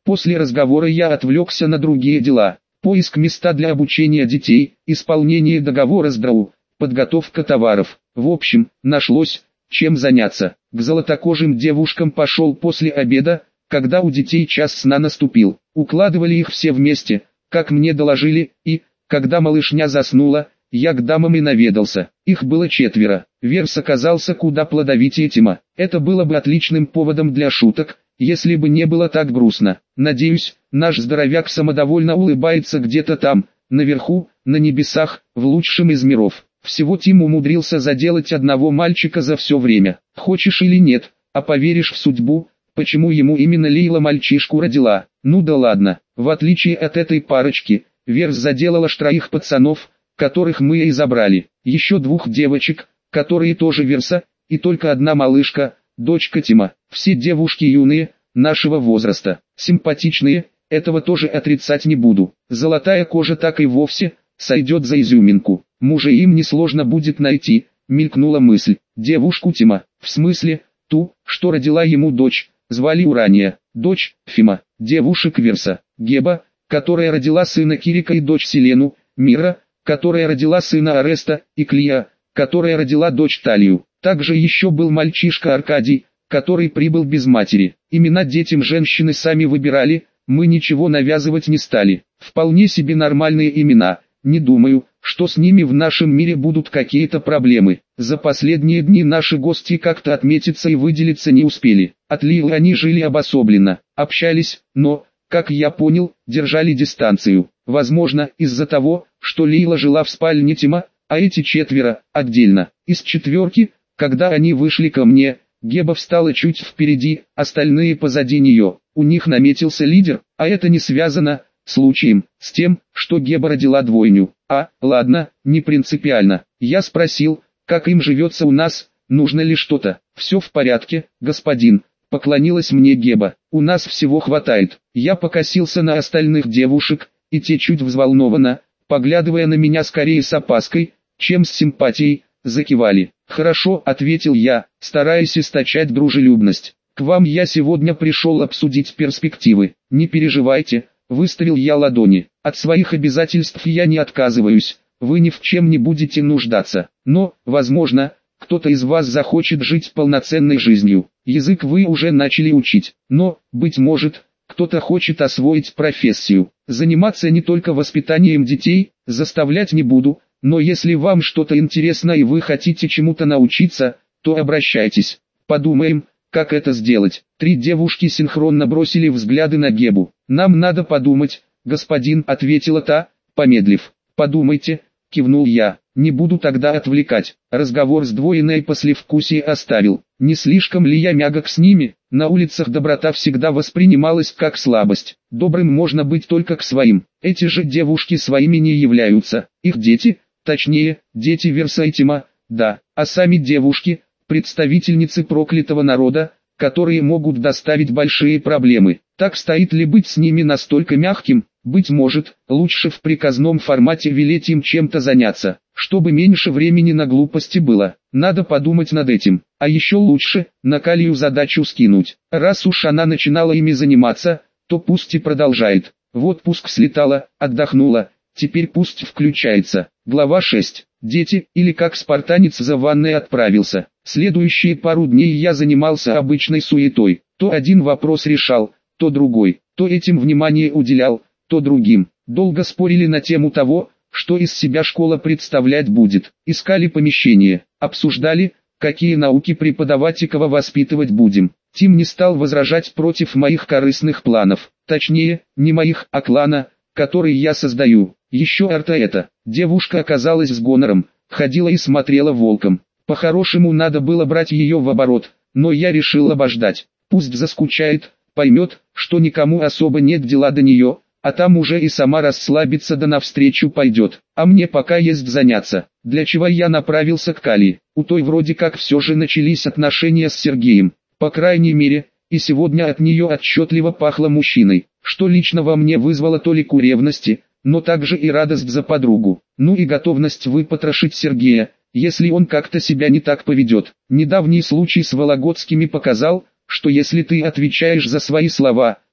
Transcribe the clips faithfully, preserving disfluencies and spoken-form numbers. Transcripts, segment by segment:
После разговора я отвлекся на другие дела. Поиск места для обучения детей, исполнение договора с ДРАУ, подготовка товаров. В общем, нашлось, чем заняться. К золотокожим девушкам пошел после обеда, когда у детей час сна наступил. Укладывали их все вместе, как мне доложили, и, когда малышня заснула, я к дамам и наведался. Их было четверо. Верс оказался куда плодовитее Тима. Это было бы отличным поводом для шуток, если бы не было так грустно. Надеюсь, наш здоровяк самодовольно улыбается где-то там, наверху, на небесах, в лучшем из миров. Всего Тим умудрился заделать одного мальчика за все время. Хочешь или нет, а поверишь в судьбу, почему ему именно Лейла мальчишку родила? Ну да ладно, в отличие от этой парочки, Верс заделала аж троих пацанов, которых мы и забрали. Еще двух девочек, которые тоже Верса, и только одна малышка, дочка Тима. Все девушки юные, нашего возраста, симпатичные, этого тоже отрицать не буду. Золотая кожа так и вовсе сойдет за изюминку. Мужа им несложно будет найти, мелькнула мысль. Девушку Тима, в смысле, ту, что родила ему дочь, звали Урания, дочь Фима. Девушек Верса, Геба, которая родила сына Кирика и дочь Селену, Мира, которая родила сына Ареста, и Клия, которая родила дочь Талию. Также еще был мальчишка Аркадий, который прибыл без матери. Имена детям женщины сами выбирали, мы ничего навязывать не стали. Вполне себе нормальные имена, не думаю, что с ними в нашем мире будут какие-то проблемы. За последние дни наши гости как-то отметиться и выделиться не успели. От Лилы они жили обособленно, общались, но, как я понял, держали дистанцию. Возможно, из-за того, что Лейла жила в спальне Тима, а эти четверо – отдельно. Из четверки, когда они вышли ко мне, Геба встала чуть впереди, остальные позади нее. У них наметился лидер, а это не связано, случаем, с тем, что Геба родила двойню. А, ладно, не принципиально. Я спросил, как им живется у нас, нужно ли что-то. Все в порядке, господин. Поклонилась мне Геба. У нас всего хватает. Я покосился на остальных девушек, и те чуть взволнованно, поглядывая на меня скорее с опаской, чем с симпатией, закивали. «Хорошо», — ответил я, стараясь источать дружелюбность. «К вам я сегодня пришел обсудить перспективы. Не переживайте», — выставил я ладони. «От своих обязательств я не отказываюсь, вы ни в чем не будете нуждаться. Но, возможно, кто-то из вас захочет жить полноценной жизнью. Язык вы уже начали учить, но, быть может, кто-то хочет освоить профессию. Заниматься не только воспитанием детей, заставлять не буду, но если вам что-то интересно и вы хотите чему-то научиться, то обращайтесь. Подумаем, как это сделать». Три девушки синхронно бросили взгляды на Гебу. «Нам надо подумать, господин», — ответила та, помедлив. «Подумайте», — кивнул я. «Не буду тогда отвлекать». Разговор сдвоенное послевкусие оставил. Не слишком ли я мягок с ними? На улицах доброта всегда воспринималась как слабость. Добрым можно быть только к своим. Эти же девушки своими не являются. Их дети, точнее, дети Верса и Тима, да. А сами девушки, представительницы проклятого народа, которые могут доставить большие проблемы. Так стоит ли быть с ними настолько мягким? Быть может, лучше в приказном формате велеть им чем-то заняться, чтобы меньше времени на глупости было. Надо подумать над этим. А еще лучше, на Калию задачу скинуть. Раз уж она начинала ими заниматься, то пусть и продолжает. В отпуск слетала, отдохнула, теперь пусть включается. Глава шесть. Дети, или как спартанец за ванной отправился. Следующие пару дней я занимался обычной суетой. То один вопрос решал, то другой. То этим внимание уделял, то другим. Долго спорили на тему того, что из себя школа представлять будет. Искали помещение, обсуждали, какие науки преподавать и кого воспитывать будем. Тим не стал возражать против моих корыстных планов. Точнее, не моих, а клана, который я создаю. Еще Арта эта девушка оказалась с гонором, ходила и смотрела волком. По-хорошему надо было брать ее в оборот, но я решил обождать. Пусть заскучает, поймет, что никому особо нет дела до нее, а там уже и сама расслабится да навстречу пойдет. А мне пока есть заняться, для чего я направился к Калии. У той вроде как все же начались отношения с Сергеем, по крайней мере, и сегодня от нее отчетливо пахло мужчиной, что лично во мне вызвало толику ревности, но также и радость за подругу. Ну и готовность выпотрошить Сергея, если он как-то себя не так поведет. Недавний случай с Вологодскими показал, что если ты отвечаешь за свои слова,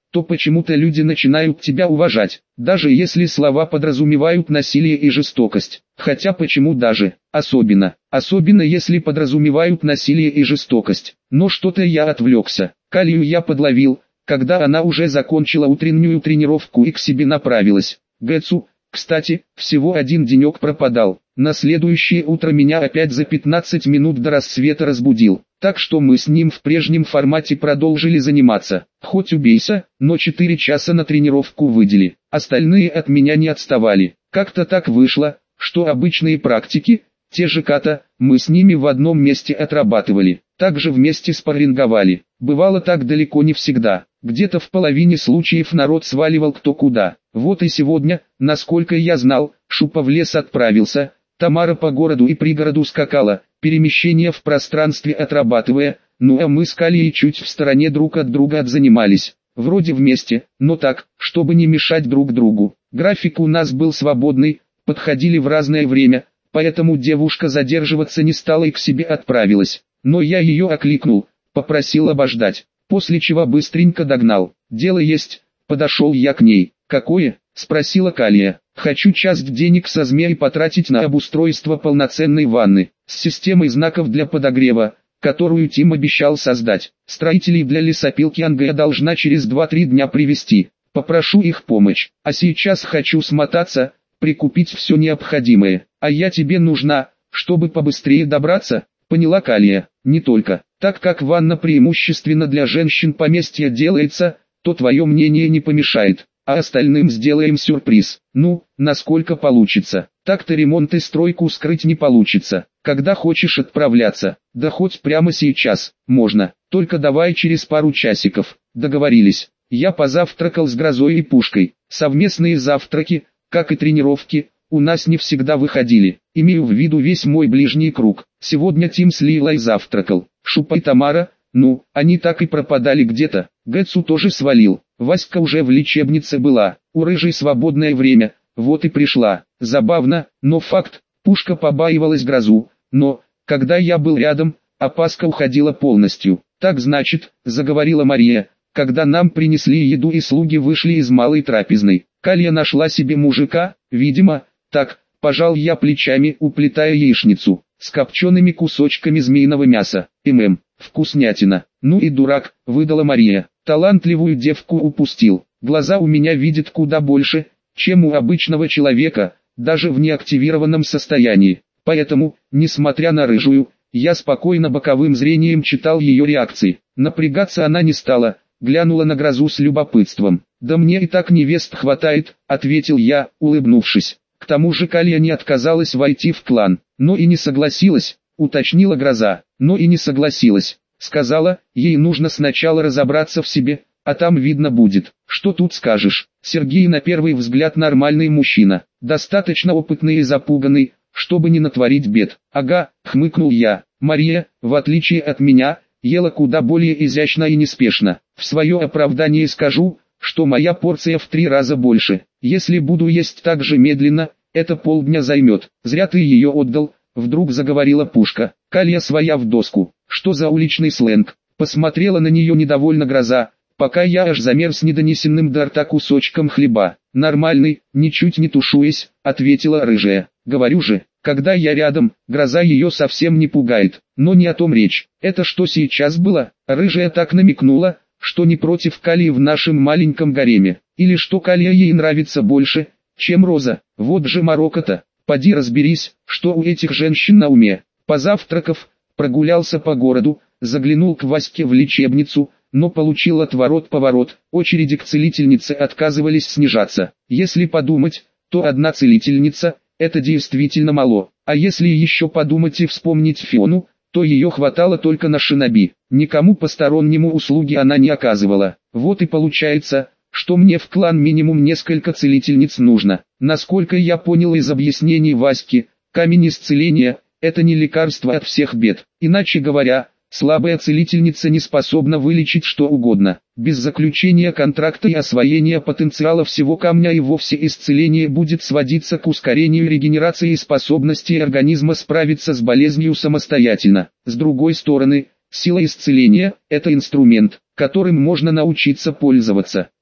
то почему-то люди начинают тебя уважать, даже если слова подразумевают насилие и жестокость. Хотя почему даже, особенно, особенно если подразумевают насилие и жестокость. Но что-то я отвлекся. Калию я подловил, когда она уже закончила утреннюю тренировку и к себе направилась. Гэцу, кстати, всего один денек пропадал. На следующее утро меня опять за пятнадцать минут до рассвета разбудил. Так что мы с ним в прежнем формате продолжили заниматься. Хоть убейся, но четыре часа на тренировку выдели. Остальные от меня не отставали. Как-то так вышло, что обычные практики, те же ката, мы с ними в одном месте отрабатывали. Также вместе спарринговали. Бывало так далеко не всегда. Где-то в половине случаев народ сваливал кто куда. Вот и сегодня, насколько я знал, Шупа в лес отправился, Тамара по городу и пригороду скакала, перемещение в пространстве отрабатывая, ну а мы с Калией чуть в стороне друг от друга отзанимались. Вроде вместе, но так, чтобы не мешать друг другу. График у нас был свободный, подходили в разное время, поэтому девушка задерживаться не стала и к себе отправилась. Но я ее окликнул, попросил обождать, после чего быстренько догнал. Дело есть, подошел я к ней. «Какое?» – спросила Калия. «Хочу часть денег со змеей потратить на обустройство полноценной ванны, с системой знаков для подогрева, которую Тим обещал создать. Строителей для лесопилки Анга я должна через два-три дня привезти. Попрошу их помощь. А сейчас хочу смотаться, прикупить все необходимое. А я тебе нужна, чтобы побыстрее добраться?» Поняла Калия. «Не только. Так как ванна преимущественно для женщин поместья делается, то твое мнение не помешает. А остальным сделаем сюрприз. Ну, насколько получится. Так-то ремонт и стройку скрыть не получится. Когда хочешь отправляться, да хоть прямо сейчас, можно. Только давай через пару часиков. Договорились. Я позавтракал с Грозой и Пушкой. Совместные завтраки, как и тренировки, у нас не всегда выходили. Имею в виду весь мой ближний круг. Сегодня Тим с Лилой завтракал. Шупа и Тамара, ну, они так и пропадали где-то. Гэцу тоже свалил. Васька уже в лечебнице была, у рыжей свободное время, вот и пришла. Забавно, но факт, Пушка побаивалась Грозу, но, когда я был рядом, опаска уходила полностью. «Так значит», — заговорила Мария, когда нам принесли еду и слуги вышли из малой трапезной. Калия нашла себе мужика, видимо, так, пожал я плечами, уплетая яичницу, с копчеными кусочками змеиного мяса. «Мм, вкуснятина». «Ну и дурак», — выдала Мария. «Талантливую девку упустил. Глаза у меня видят куда больше, чем у обычного человека, даже в неактивированном состоянии. Поэтому, несмотря на рыжую, я спокойно боковым зрением читал ее реакции. Напрягаться она не стала, глянула на Грозу с любопытством. «Да мне и так невест хватает», — ответил я, улыбнувшись. К тому же Калия не отказалась войти в клан, но и не согласилась, уточнила Гроза. «Но и не согласилась. Сказала, ей нужно сначала разобраться в себе, а там видно будет. Что тут скажешь?» Сергей на первый взгляд нормальный мужчина, достаточно опытный и запуганный, чтобы не натворить бед. «Ага», — хмыкнул я. Мария, в отличие от меня, ела куда более изящно и неспешно. В свое оправдание скажу, что моя порция в три раза больше. Если буду есть так же медленно, это полдня займет. «Зря ты ее отдал», — вдруг заговорила Пушка. Калия своя в доску. «Что за уличный сленг?» Посмотрела на нее недовольно Гроза, пока я аж замерз недонесенным до рта кусочком хлеба. «Нормальный, ничуть не тушуясь», — ответила рыжая. «Говорю же, когда я рядом, Гроза ее совсем не пугает. Но не о том речь. Это что сейчас было?» Рыжая так намекнула, что не против Калии в нашем маленьком гареме. Или что Калия ей нравится больше, чем Роза. Вот же морока-то. Поди разберись, что у этих женщин на уме. Позавтракав, прогулялся по городу, заглянул к Ваське в лечебницу, но получил отворот-поворот. Очереди к целительнице отказывались снижаться. Если подумать, то одна целительница – это действительно мало. А если еще подумать и вспомнить Фиону, то ее хватало только на шиноби. Никому постороннему услуги она не оказывала. Вот и получается, что мне в клан минимум несколько целительниц нужно. Насколько я понял из объяснений Васьки, камень исцеления – это не лекарство от всех бед. Иначе говоря, слабая целительница не способна вылечить что угодно. Без заключения контракта и освоения потенциала всего камня и вовсе исцеление будет сводиться к ускорению регенерации и способности организма справиться с болезнью самостоятельно. С другой стороны, сила исцеления – это инструмент, которым можно научиться пользоваться.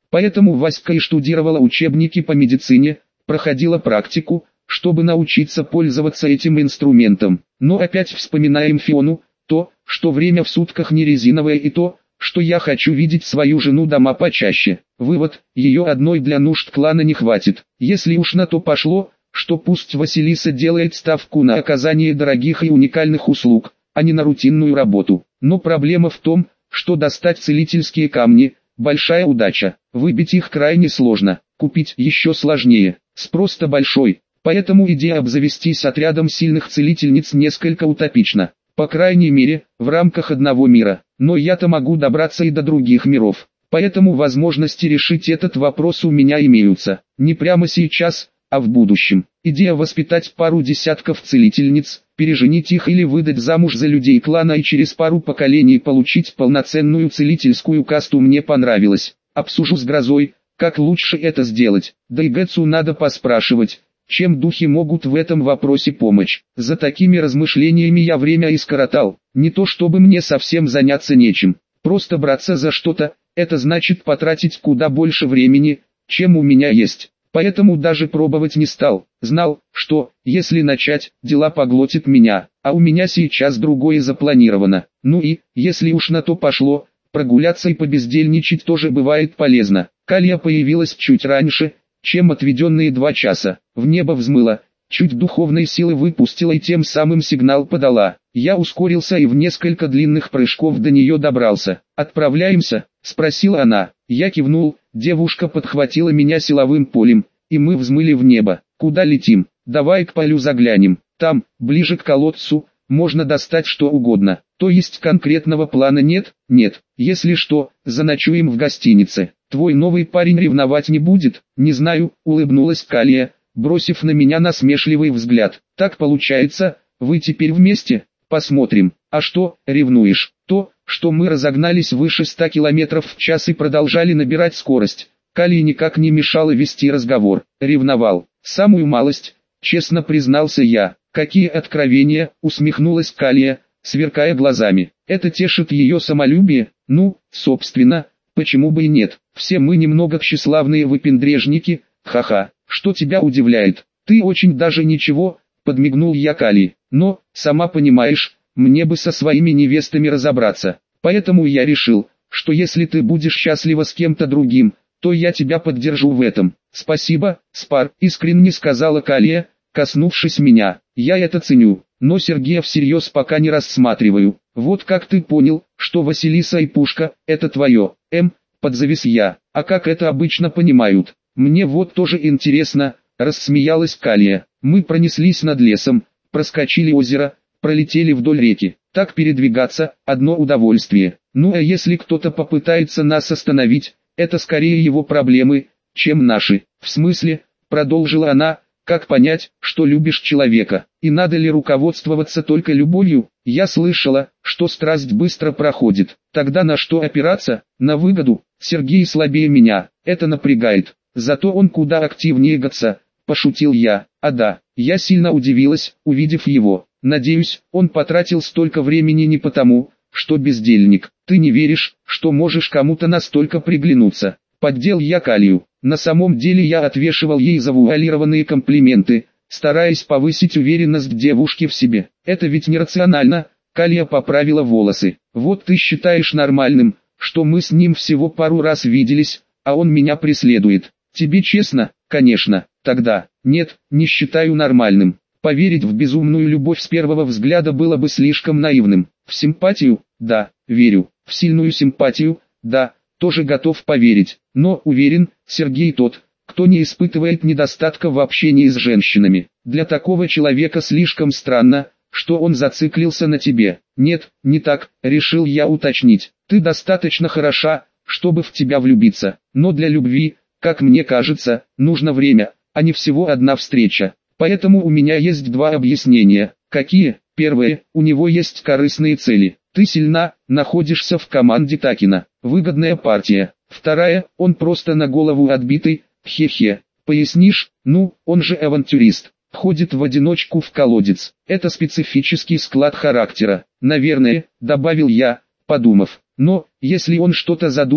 Поэтому Васька и штудировала учебники по медицине, проходила практику, чтобы научиться пользоваться этим инструментом. Но опять вспоминаем Фиону, то, что время в сутках не резиновое, и то, что я хочу видеть свою жену дома почаще. Вывод: ее одной для нужд клана не хватит. Если уж на то пошло, что пусть Василиса делает ставку на оказание дорогих и уникальных услуг, а не на рутинную работу. Но проблема в том, что достать целительские камни – большая удача. Выбить их крайне сложно, купить еще сложнее. Спрос-то большой, поэтому идея обзавестись отрядом сильных целительниц несколько утопична. По крайней мере, в рамках одного мира. Но я-то могу добраться и до других миров. Поэтому возможности решить этот вопрос у меня имеются. Не прямо сейчас, а в будущем. Идея воспитать пару десятков целительниц, переженить их или выдать замуж за людей клана и через пару поколений получить полноценную целительскую касту мне понравилась. Обсужу с Грозой, как лучше это сделать. Да и Гэтсу надо поспрашивать, чем духи могут в этом вопросе помочь. За такими размышлениями я время и скоротал. Не то чтобы мне совсем заняться нечем. Просто браться за что-то, это значит потратить куда больше времени, чем у меня есть. Поэтому даже пробовать не стал. Знал, что, если начать, дела поглотит меня, а у меня сейчас другое запланировано. Ну и, если уж на то пошло, прогуляться и побездельничать тоже бывает полезно. Калия появилась чуть раньше, чем отведенные два часа. В небо взмыла, чуть духовной силы выпустила и тем самым сигнал подала. Я ускорился и в несколько длинных прыжков до нее добрался. «Отправляемся?» – спросила она. Я кивнул, девушка подхватила меня силовым полем, и мы взмыли в небо. «Куда летим? Давай к полю заглянем. Там, ближе к колодцу, можно достать что угодно». «То есть конкретного плана нет?» «Нет. Если что, заночуем в гостинице. Твой новый парень ревновать не будет?» «Не знаю», — улыбнулась Калия, бросив на меня насмешливый взгляд. «Так получается, вы теперь вместе?» «Посмотрим. А что, ревнуешь?» «То, что мы разогнались выше ста километров в час и продолжали набирать скорость». Калии никак не мешало вести разговор. «Ревновал. Самую малость», — честно признался я. «Какие откровения?» — усмехнулась Калия, сверкая глазами. «Это тешит ее самолюбие? Ну, собственно, почему бы и нет? Все мы немного тщеславные выпендрежники, ха-ха. Что тебя удивляет? Ты очень даже ничего», — подмигнул я Калии. «Но, сама понимаешь, мне бы со своими невестами разобраться. Поэтому я решил, что если ты будешь счастлива с кем-то другим, то я тебя поддержу в этом». «Спасибо, Спар», — искренне сказала Калия, коснувшись меня. «Я это ценю, но Сергея всерьез пока не рассматриваю. Вот как ты понял, что Василиса и Пушка — это твое?» «Эм», — подзавис я. «А как это обычно понимают? Мне вот тоже интересно», — рассмеялась Калия. «Мы пронеслись над лесом, проскочили озеро, пролетели вдоль реки. Так передвигаться — одно удовольствие. Ну а если кто-то попытается нас остановить, это скорее его проблемы, чем наши». «В смысле?» — продолжила она. «Как понять, что любишь человека? И надо ли руководствоваться только любовью? Я слышала, что страсть быстро проходит. Тогда на что опираться? На выгоду? Сергей слабее меня, это напрягает. Зато он куда активнее Гэтса», — пошутил я. «А да, я сильно удивилась, увидев его. Надеюсь, он потратил столько времени не потому, что бездельник. Ты не веришь, что можешь кому-то настолько приглянуться?» Поддел я Калию. На самом деле я отвешивал ей завуалированные комплименты, стараясь повысить уверенность девушки в себе. «Это ведь нерационально», — Калия поправила волосы. «Вот ты считаешь нормальным, что мы с ним всего пару раз виделись, а он меня преследует. Тебе честно?» «Конечно». «Тогда, нет, не считаю нормальным. Поверить в безумную любовь с первого взгляда было бы слишком наивным. В симпатию? Да, верю. В сильную симпатию? Да, тоже готов поверить. Но, уверен, Сергей тот, кто не испытывает недостатка в общении с женщинами. Для такого человека слишком странно, что он зациклился на тебе». «Нет, не так», — решил я уточнить. «Ты достаточно хороша, чтобы в тебя влюбиться. Но для любви, как мне кажется, нужно время, а не всего одна встреча. Поэтому у меня есть два объяснения». «Какие?» «Первое, у него есть корыстные цели. Ты сильна, находишься в команде Такина. Выгодная партия. Вторая, он просто на голову отбитый, хе-хе. Пояснишь? Ну, он же авантюрист. Ходит в одиночку в колодец. Это специфический склад характера. Наверное», — добавил я, подумав. «Но, если он что-то задумал,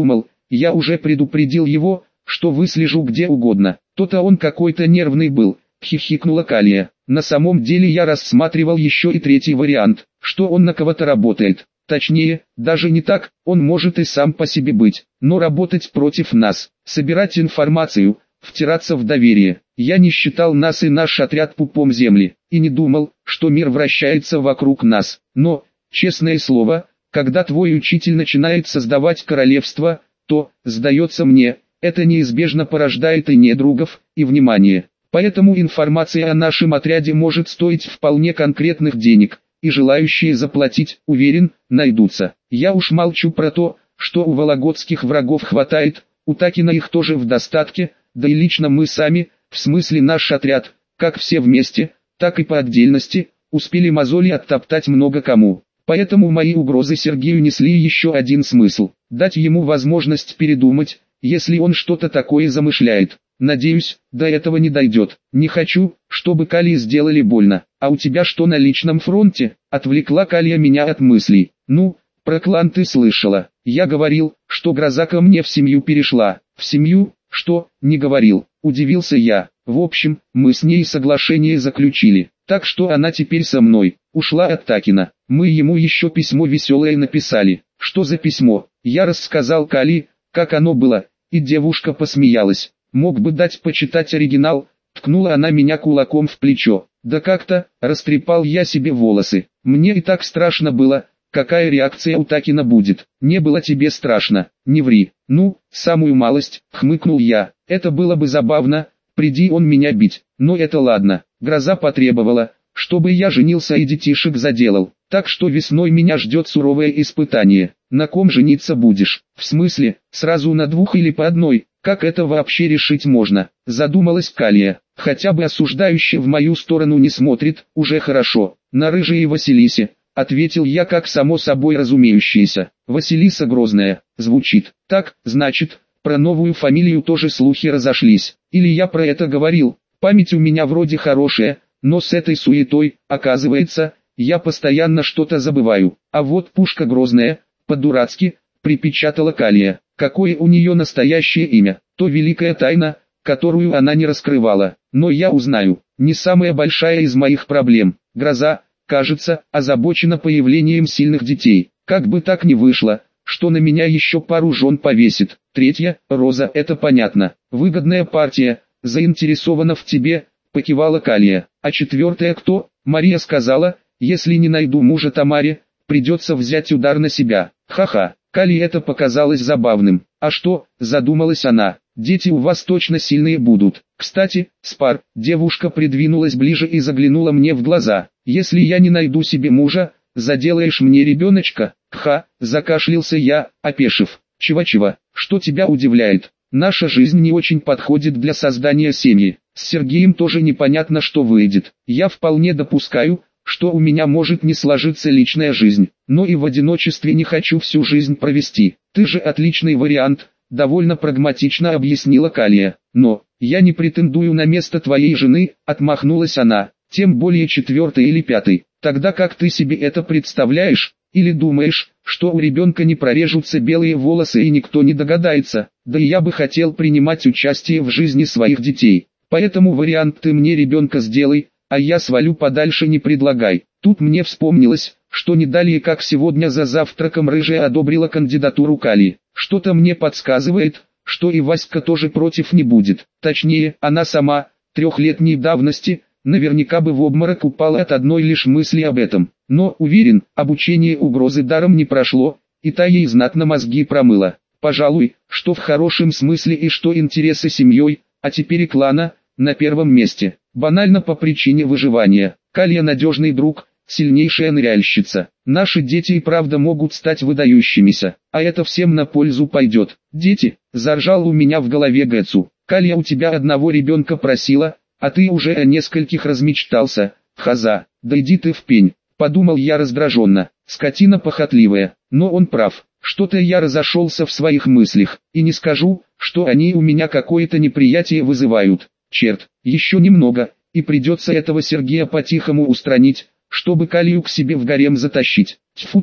Я уже предупредил его, что выслежу где угодно. То-то он какой-то нервный был, хихикнула Калия. На самом деле я рассматривал еще и третий вариант, что он на кого-то работает. Точнее, даже не так, он может и сам по себе быть, но работать против нас, собирать информацию, втираться в доверие. Я не считал нас и наш отряд пупом земли, и не думал, что мир вращается вокруг нас. Но, честное слово, когда твой учитель начинает создавать королевство, то, сдается мне, это неизбежно порождает и недругов, и внимание. Поэтому информация о нашем отряде может стоить вполне конкретных денег, и желающие заплатить, уверен, найдутся. Я уж молчу про то, что у вологодских врагов хватает, у Такина их тоже в достатке, да и лично мы сами, в смысле наш отряд, как все вместе, так и по отдельности, успели мозоли оттоптать много кому. Поэтому мои угрозы Сергею несли еще один смысл – дать ему возможность передумать, если он что-то такое замышляет. Надеюсь, до этого не дойдет. Не хочу, чтобы Калии сделали больно. А у тебя что на личном фронте? Отвлекла Калия меня от мыслей. Ну, про клан ты слышала. Я говорил, что гроза ко мне в семью перешла. В семью? Что? Не говорил. Удивился я. В общем, мы с ней соглашение заключили. Так что она теперь со мной. Ушла от Такина. Мы ему еще письмо веселое написали. Что за письмо? Я рассказал Калии, как оно было, и девушка посмеялась. Мог бы дать почитать оригинал, ткнула она меня кулаком в плечо. Да как-то, растрепал я себе волосы. Мне и так страшно было, какая реакция у Такина будет. Не было тебе страшно, не ври. Ну, самую малость, хмыкнул я. Это было бы забавно, приди он меня бить. Но это ладно, гроза потребовала, чтобы я женился и детишек заделал. Так что весной меня ждет суровое испытание. На ком жениться будешь? В смысле, сразу на двух или по одной? Как это вообще решить можно? Задумалась Калия. Хотя бы осуждающе в мою сторону не смотрит, уже хорошо. На рыжей Василисе, ответил я как само собой разумеющееся. Василиса Грозная, звучит. Так, значит, про новую фамилию тоже слухи разошлись. Или я про это говорил? Память у меня вроде хорошая, но с этой суетой, оказывается, я постоянно что-то забываю. А вот Пушка Грозная, по-дурацки, припечатала Калия. Какое у нее настоящее имя, то великая тайна, которую она не раскрывала. Но я узнаю, не самая большая из моих проблем. Гроза, кажется, озабочена появлением сильных детей. Как бы так ни вышло, что на меня еще пару жен повесит. Третья, Роза, это понятно. Выгодная партия, заинтересована в тебе, покивала Калия. А четвертая кто? Мария сказала, если не найду мужа Тамаре, придется взять удар на себя. Ха-ха. Калии это показалось забавным. А что, задумалась она, дети у вас точно сильные будут. Кстати, Спар, девушка придвинулась ближе и заглянула мне в глаза. Если я не найду себе мужа, заделаешь мне ребеночка? Ха, закашлялся я, опешив. Чего-чего, что тебя удивляет? Наша жизнь не очень подходит для создания семьи. С Сергеем тоже непонятно, что выйдет. Я вполне допускаю, что у меня может не сложиться личная жизнь, но и в одиночестве не хочу всю жизнь провести. Ты же отличный вариант, довольно прагматично объяснила Калия. Но, я не претендую на место твоей жены, отмахнулась она, тем более четвертый или пятый. Тогда как ты себе это представляешь? Или думаешь, что у ребенка не прорежутся белые волосы и никто не догадается? Да и я бы хотел принимать участие в жизни своих детей. Поэтому вариант ты мне ребенка сделай, а я свалю подальше не предлагай. Тут мне вспомнилось, что не далее как сегодня за завтраком рыжая одобрила кандидатуру Калии. Что-то мне подсказывает, что и Васька тоже против не будет. Точнее, она сама, трехлетней давности, наверняка бы в обморок упала от одной лишь мысли об этом. Но, уверен, обучение угрозы даром не прошло, и та ей знатно мозги промыла. Пожалуй, что в хорошем смысле и что интересы семьей, а теперь и клана, на первом месте. Банально по причине выживания. Калия надежный друг, сильнейшая ныряльщица. Наши дети и правда могут стать выдающимися, а это всем на пользу пойдет. Дети, заржал у меня в голове Гэцу. Калия у тебя одного ребенка просила, а ты уже о нескольких размечтался. Хаза, да иди ты в пень. Подумал я раздраженно. Скотина похотливая, но он прав. Что-то я разошелся в своих мыслях, и не скажу, что они у меня какое-то неприятие вызывают. Черт, еще немного, и придется этого Сергея по-тихому устранить, чтобы Калию к себе в гарем затащить. Тьфу ты,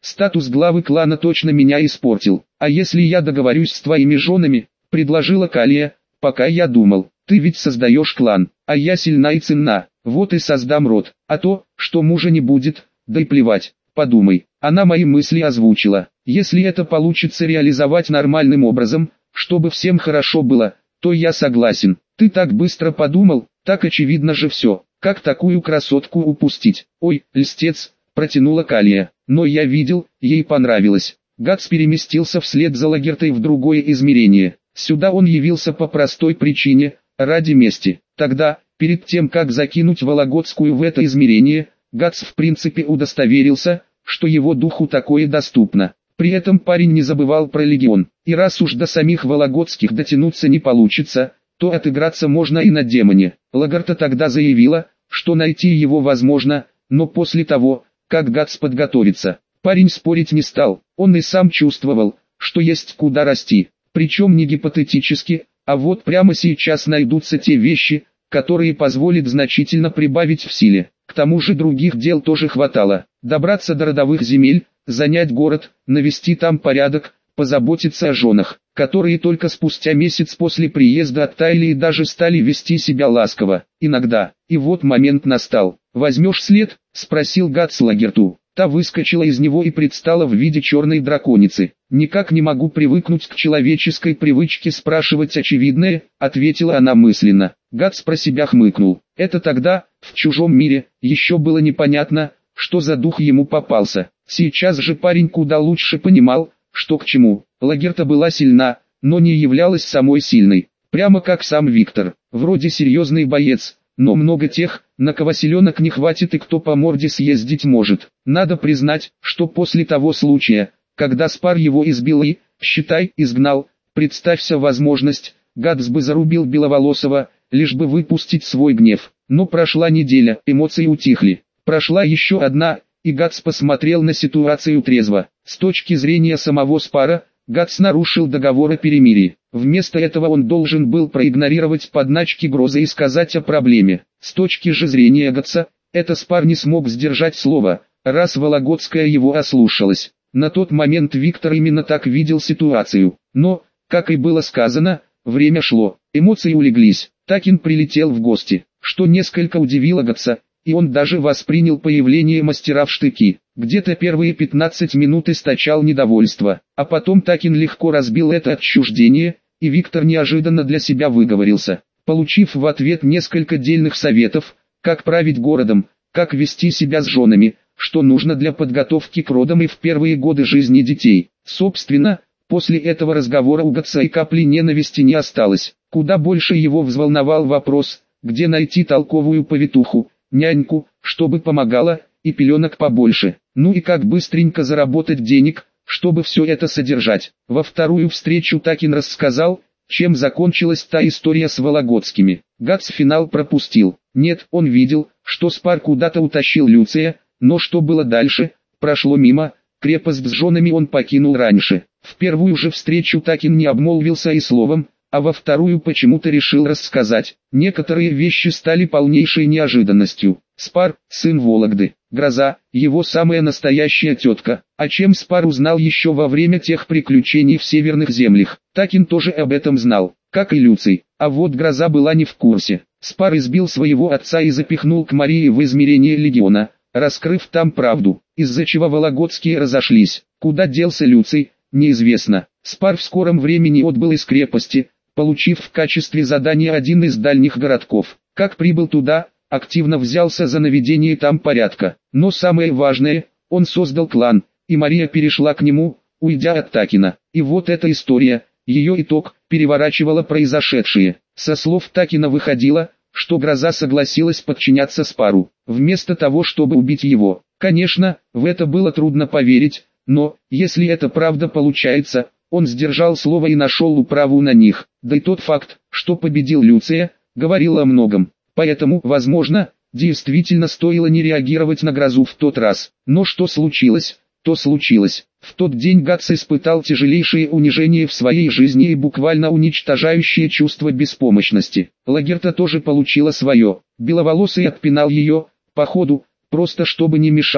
Статус главы клана точно меня испортил. А если я договорюсь с твоими женами, предложила Калия, пока я думал, ты ведь создаешь клан, а я сильна и ценна, вот и создам род, а то, что мужа не будет, да и плевать, подумай. Она мои мысли озвучила. Если это получится реализовать нормальным образом, чтобы всем хорошо было, то я согласен. Ты так быстро подумал, так очевидно же все. Как такую красотку упустить? Ой, льстец, протянула Калия. Но я видел, ей понравилось. Гатс переместился вслед за Лагертой в другое измерение. Сюда он явился по простой причине, ради мести. Тогда, перед тем как закинуть Вологодскую в это измерение, Гатс в принципе удостоверился, что его духу такое доступно. При этом парень не забывал про легион. И раз уж до самих Вологодских дотянуться не получится, то отыграться можно и на демоне. Лагерта тогда заявила, что найти его возможно, но после того, как Гатс подготовится. Парень спорить не стал, он и сам чувствовал, что есть куда расти. Причем не гипотетически, а вот прямо сейчас найдутся те вещи, которые позволят значительно прибавить в силе. К тому же других дел тоже хватало. Добраться до родовых земель, занять город, навести там порядок, позаботиться о женах, которые только спустя месяц после приезда оттаяли и даже стали вести себя ласково, иногда. И вот момент настал. «Возьмешь след?» – спросил Гатс Лагерту. Та выскочила из него и предстала в виде черной драконицы. «Никак не могу привыкнуть к человеческой привычке спрашивать очевидное», — ответила она мысленно. Гатс про себя хмыкнул. Это тогда, в чужом мире, еще было непонятно, что за дух ему попался. Сейчас же парень куда лучше понимал, что к чему. Лагерта была сильна, но не являлась самой сильной. Прямо как сам Виктор. Вроде серьезный боец, но много тех, на кого силенок не хватит и кто по морде съездить может. Надо признать, что после того случая, когда Спар его избил и, считай, изгнал, представься возможность, Гатс бы зарубил Беловолосого, лишь бы выпустить свой гнев. Но прошла неделя, эмоции утихли. Прошла еще одна, и Гатс посмотрел на ситуацию трезво. С точки зрения самого Спара, Гатс нарушил договор о перемирии. Вместо этого он должен был проигнорировать подначки Грозы и сказать о проблеме. С точки же зрения Гатса, это Спар не смог сдержать слово, раз Вологодская его ослушалась. На тот момент Виктор именно так видел ситуацию. Но, как и было сказано, время шло, эмоции улеглись. Такин прилетел в гости, что несколько удивило Гатса, и он даже воспринял появление мастера в штыки. Где-то первые пятнадцать минут источал недовольство, а потом Такин легко разбил это отчуждение, и Виктор неожиданно для себя выговорился, получив в ответ несколько дельных советов, как править городом, как вести себя с женами, что нужно для подготовки к родам и в первые годы жизни детей. Собственно, после этого разговора у Гатса и капли ненависти не осталось. Куда больше его взволновал вопрос, где найти толковую повитуху, няньку, чтобы помогала, и пеленок побольше. Ну и как быстренько заработать денег, чтобы все это содержать. Во вторую встречу Такин рассказал, чем закончилась та история с Вологодскими. Гатс финал пропустил. Нет, он видел, что Спар куда-то утащил Люция, но что было дальше, прошло мимо. Крепость с женами он покинул раньше. В первую же встречу Такин не обмолвился и словом, а во вторую почему-то решил рассказать. Некоторые вещи стали полнейшей неожиданностью. Спар, сын Вологды, Гроза, его самая настоящая тетка. О чем Спар узнал еще во время тех приключений в северных землях. Такин тоже об этом знал, как и Люций. А вот Гроза была не в курсе. Спар избил своего отца и запихнул к Марии в измерение легиона, раскрыв там правду, из-за чего Вологодские разошлись. Куда делся Люций, неизвестно. Спар в скором времени отбыл из крепости, получив в качестве задания один из дальних городков. Как прибыл туда, активно взялся за наведение там порядка. Но самое важное, он создал клан, и Мария перешла к нему, уйдя от Такина. И вот эта история, ее итог, переворачивала произошедшее. Со слов Такина выходило, что Гроза согласилась подчиняться Спару, вместо того, чтобы убить его. Конечно, в это было трудно поверить, но, если это правда получается, он сдержал слово и нашел управу на них. Да и тот факт, что победил Люция, говорил о многом. Поэтому, возможно, действительно стоило не реагировать на Грозу в тот раз. Но что случилось, то случилось. В тот день Гатс испытал тяжелейшее унижение в своей жизни и буквально уничтожающее чувство беспомощности. Лагерта тоже получила свое. Беловолосый отпинал ее, походу, просто чтобы не мешалось.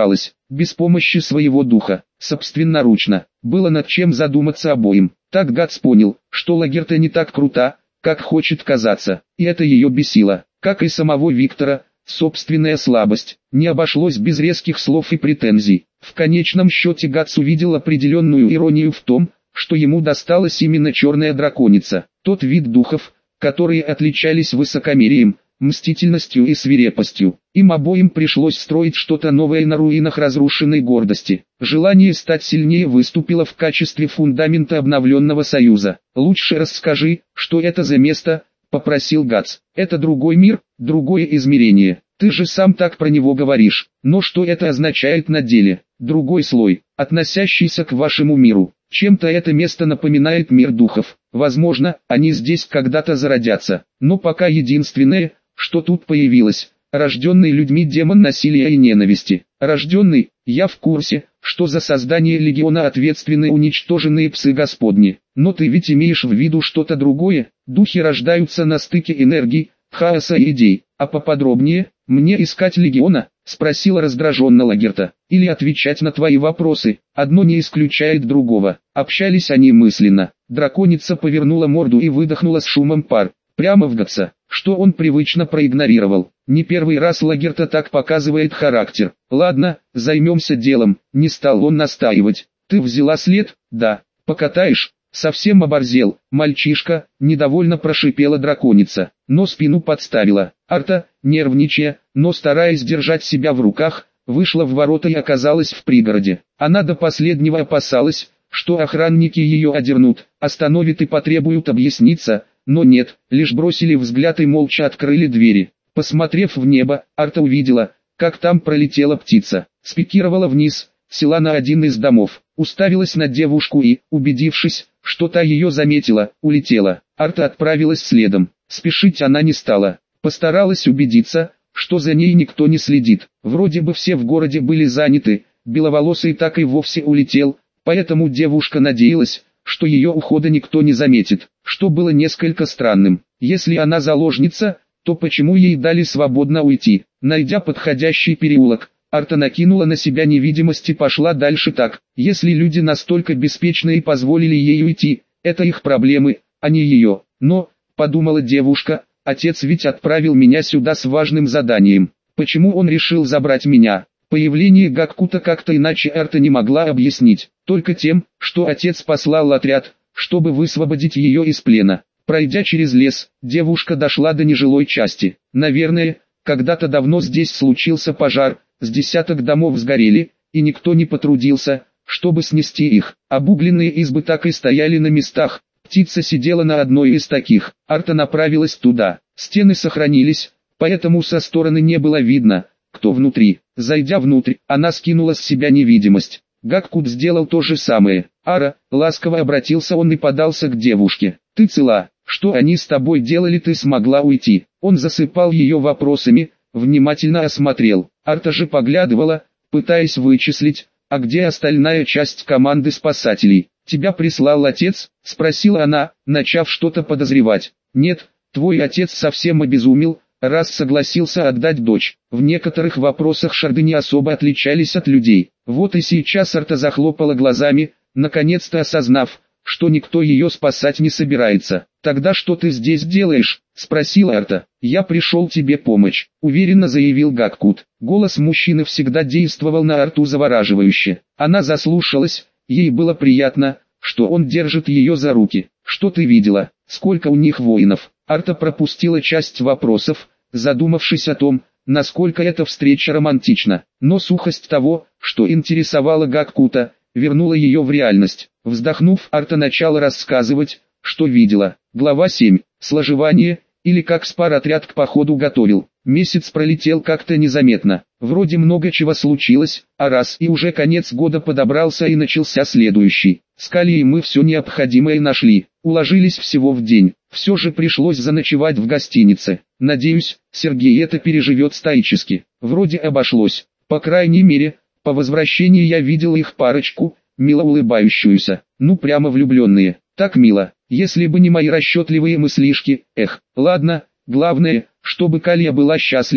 без помощи своего духа, собственноручно. Было над чем задуматься обоим. Так Гац понял, что Лагерта не так крута, как хочет казаться, и это ее бесило, как и самого Виктора. Собственная слабость. Не обошлось без резких слов и претензий. В конечном счете Гац увидел определенную иронию в том, что ему досталась именно черная драконица. Тот вид духов, которые отличались высокомерием, мстительностью и свирепостью. Им обоим пришлось строить что-то новое на руинах разрушенной гордости. Желание стать сильнее выступило в качестве фундамента обновленного союза. «Лучше расскажи, что это за место?» — попросил Гац. «Это другой мир, другое измерение. Ты же сам так про него говоришь. Но что это означает на деле? Другой слой, относящийся к вашему миру. Чем-то это место напоминает мир духов. Возможно, они здесь когда-то зародятся. Но пока единственное, что тут появилось, рожденный людьми демон насилия и ненависти. Рожденный, я в курсе, что за создание легиона ответственны уничтоженные псы Господни. Но ты ведь имеешь в виду что-то другое. Духи рождаются на стыке энергий, хаоса и идей. А поподробнее, мне искать легиона?» — спросила раздраженно Лагерта. «Или отвечать на твои вопросы, одно не исключает другого». Общались они мысленно. Драконица повернула морду и выдохнула с шумом пар, прямо в Гаца, что он привычно проигнорировал. Не первый раз Лагерта так показывает характер. «Ладно, займемся делом», — не стал он настаивать. «Ты взяла след?» «Да». «Покатаешь?» «Совсем оборзел, мальчишка», — недовольно прошипела драконица, но спину подставила. Арта, нервничая, но стараясь держать себя в руках, вышла в ворота и оказалась в пригороде. Она до последнего опасалась, что охранники ее одернут, остановят и потребуют объясниться, но нет, лишь бросили взгляд и молча открыли двери. Посмотрев в небо, Арта увидела, как там пролетела птица, спикировала вниз, села на один из домов, уставилась на девушку и, убедившись, что та ее заметила, улетела. Арта отправилась следом. Спешить она не стала. Постаралась убедиться, что за ней никто не следит. Вроде бы все в городе были заняты, беловолосый так и вовсе улетел, поэтому девушка надеялась, что ее ухода никто не заметит, что было несколько странным. Если она заложница, то почему ей дали свободно уйти? Найдя подходящий переулок, Арта накинула на себя невидимость и пошла дальше так. Если люди настолько беспечны и позволили ей уйти, это их проблемы, а не ее. Но, подумала девушка, отец ведь отправил меня сюда с важным заданием. Почему он решил забрать меня? Появление Гаккута как-то иначе Арта не могла объяснить, только тем, что отец послал отряд, чтобы высвободить ее из плена. Пройдя через лес, девушка дошла до нежилой части. Наверное, когда-то давно здесь случился пожар, с десяток домов сгорели, и никто не потрудился, чтобы снести их. Обугленные избы так и стояли на местах. Птица сидела на одной из таких. Арта направилась туда. Стены сохранились, поэтому со стороны не было видно, кто внутри. Зайдя внутрь, она скинула с себя невидимость. Гаккут сделал то же самое. «Ара», ласково обратился он и подался к девушке. «Ты цела? Что они с тобой делали? Ты смогла уйти?» Он засыпал ее вопросами, внимательно осмотрел. Арта же поглядывала, пытаясь вычислить, а где остальная часть команды спасателей. «Тебя прислал отец?» — спросила она, начав что-то подозревать. «Нет, твой отец совсем обезумел, раз согласился отдать дочь». В некоторых вопросах шарды не особо отличались от людей. Вот и сейчас Арта захлопала глазами, наконец-то осознав, что никто ее спасать не собирается. «Тогда что ты здесь делаешь?» — спросила Арта. «Я пришел тебе помочь», — уверенно заявил Гаккут. Голос мужчины всегда действовал на Арту завораживающе. Она заслушалась, ей было приятно, что он держит ее за руки. «Что ты видела? Сколько у них воинов?» Арта пропустила часть вопросов, задумавшись о том, насколько эта встреча романтична. Но сухость того, что интересовало Гаккута, вернула ее в реальность. Вздохнув, Арта начала рассказывать, что видела. Глава семь. Сложевание, или как спар-отряд к походу готовил. Месяц пролетел как-то незаметно. Вроде много чего случилось, а раз и уже конец года подобрался и начался следующий. С Калией мы все необходимое нашли. Уложились всего в день. Все же пришлось заночевать в гостинице. Надеюсь, Сергей это переживет стоически. Вроде обошлось. По крайней мере, по возвращении я видел их парочку, мило улыбающуюся. Ну прямо влюбленные. Так мило. Если бы не мои расчетливые мыслишки, эх. Ладно, главное, чтобы Калия была счастлива,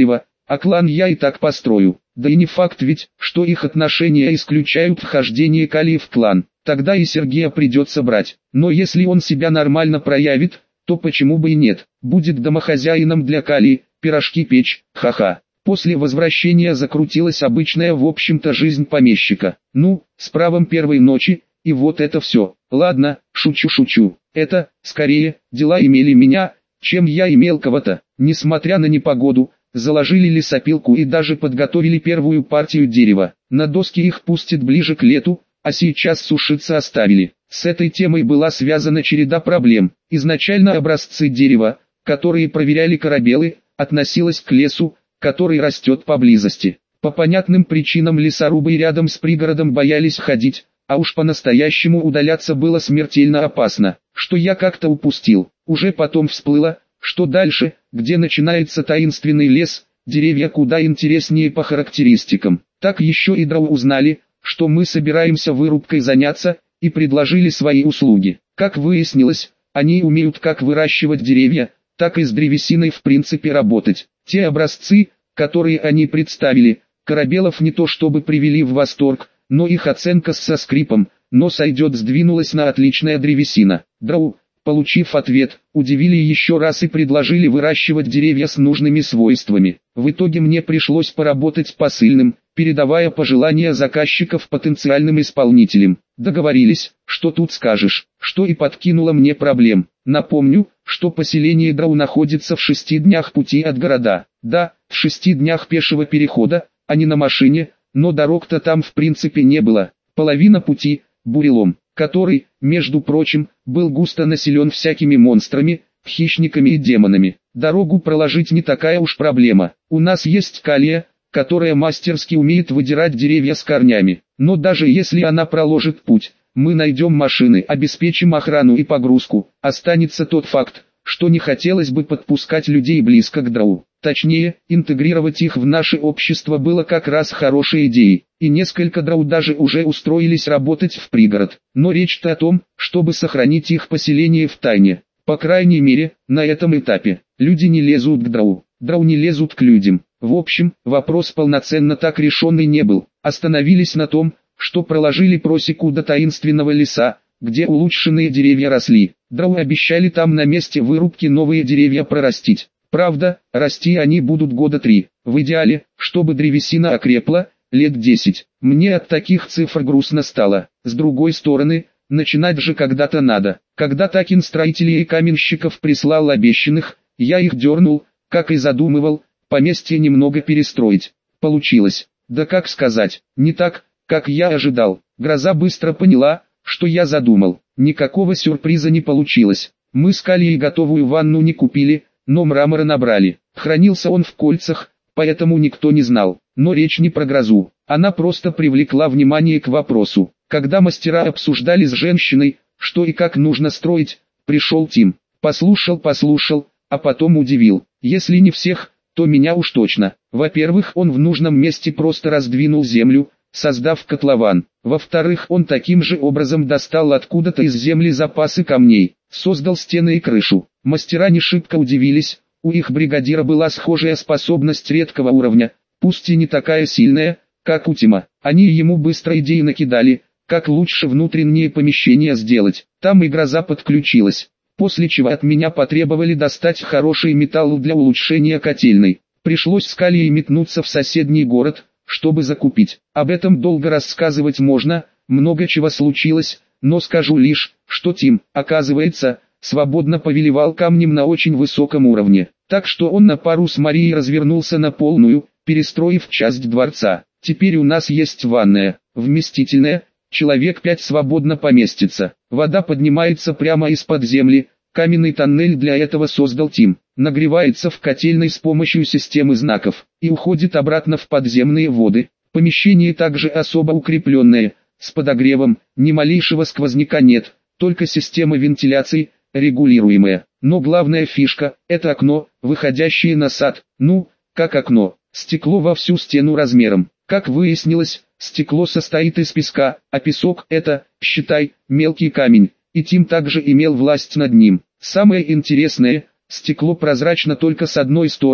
а клан я и так построю. Да и не факт ведь, что их отношения исключают вхождение Калии в клан. Тогда и Сергея придется брать. Но если он себя нормально проявит, то почему бы и нет. Будет домохозяином для Калии, пирожки печь, ха-ха. После возвращения закрутилась обычная в общем-то жизнь помещика. Ну, с правом первой ночи, и вот это все. Ладно, шучу-шучу. Это, скорее, дела имели меня, чем я имел кого-то. Несмотря на непогоду, заложили лесопилку и даже подготовили первую партию дерева. На доски их пустят ближе к лету, а сейчас сушиться оставили. С этой темой была связана череда проблем. Изначально образцы дерева, которые проверяли корабелы, относилось к лесу, который растет поблизости. По понятным причинам лесорубы рядом с пригородом боялись ходить, а уж по-настоящему удаляться было смертельно опасно, что я как-то упустил. Уже потом всплыло, что дальше, где начинается таинственный лес, деревья куда интереснее по характеристикам. Так еще и драу узнали, что мы собираемся вырубкой заняться, и предложили свои услуги. Как выяснилось, они умеют как выращивать деревья, так и с древесиной в принципе работать. Те образцы, которые они представили, корабелов не то чтобы привели в восторг, но их оценка со скрипом, но сойдет сдвинулась на отличная древесина. Драу, получив ответ, удивили еще раз и предложили выращивать деревья с нужными свойствами. В итоге мне пришлось поработать посыльным, передавая пожелания заказчиков потенциальным исполнителям. Договорились, что тут скажешь, что и подкинуло мне проблем. Напомню, что поселение Драу находится в шести днях пути от города. Да, в шести днях пешего перехода, а не на машине, но дорог-то там в принципе не было. Половина пути – бурелом, который, между прочим, был густо населен всякими монстрами, хищниками и демонами. Дорогу проложить не такая уж проблема. У нас есть Калия, которая мастерски умеет выдирать деревья с корнями. Но даже если она проложит путь, мы найдем машины, обеспечим охрану и погрузку. Останется тот факт, что не хотелось бы подпускать людей близко к Драу. Точнее, интегрировать их в наше общество было как раз хорошей идеей, и несколько Драу даже уже устроились работать в пригород. Но речь-то о том, чтобы сохранить их поселение в тайне. По крайней мере, на этом этапе. Люди не лезут к Драу, Драу не лезут к людям. В общем, вопрос полноценно так решенный не был. Остановились на том, что проложили просеку до таинственного леса, где улучшенные деревья росли. Драу обещали там на месте вырубки новые деревья прорастить. Правда, расти они будут года три. В идеале, чтобы древесина окрепла, лет десять. Мне от таких цифр грустно стало. С другой стороны, начинать же когда-то надо. Когда Такин строителей и каменщиков прислал обещанных, я их дернул, как и задумывал, поместье немного перестроить. Получилось. Да как сказать, не так, как я ожидал. Гроза быстро поняла, что я задумал. Никакого сюрприза не получилось. Мы с Калией готовую ванну не купили, но мрамора набрали. Хранился он в кольцах, поэтому никто не знал. Но речь не про грозу. Она просто привлекла внимание к вопросу. Когда мастера обсуждали с женщиной, что и как нужно строить, пришел Тим. Послушал, послушал, а потом удивил. Если не всех, то меня уж точно. Во-первых, он в нужном месте просто раздвинул землю, создав котлован. Во-вторых, он таким же образом достал откуда-то из земли запасы камней, создал стены и крышу. Мастера не шибко удивились, у их бригадира была схожая способность редкого уровня, пусть и не такая сильная, как у Тима. Они ему быстро идеи накидали, как лучше внутренние помещения сделать. Там и гроза подключилась, после чего от меня потребовали достать хороший металл для улучшения котельной. Пришлось с Калией метнуться в соседний город, чтобы закупить. Об этом долго рассказывать можно, много чего случилось, но скажу лишь, что Тим, оказывается, свободно повелевал камнем на очень высоком уровне. Так что он на пару с Марией развернулся на полную, перестроив часть дворца. Теперь у нас есть ванная, вместительная, человек пять свободно поместится. Вода поднимается прямо из-под земли, каменный тоннель для этого создал Тим. Нагревается в котельной с помощью системы знаков и уходит обратно в подземные воды. Помещение также особо укрепленное, с подогревом, ни малейшего сквозняка нет, только система вентиляции, регулируемая. Но главная фишка – это окно, выходящее на сад. Ну, как окно, стекло во всю стену размером. Как выяснилось, стекло состоит из песка, а песок – это, считай, мелкий камень, и Тим также имел власть над ним. Самое интересное – стекло прозрачно только с одной стороны,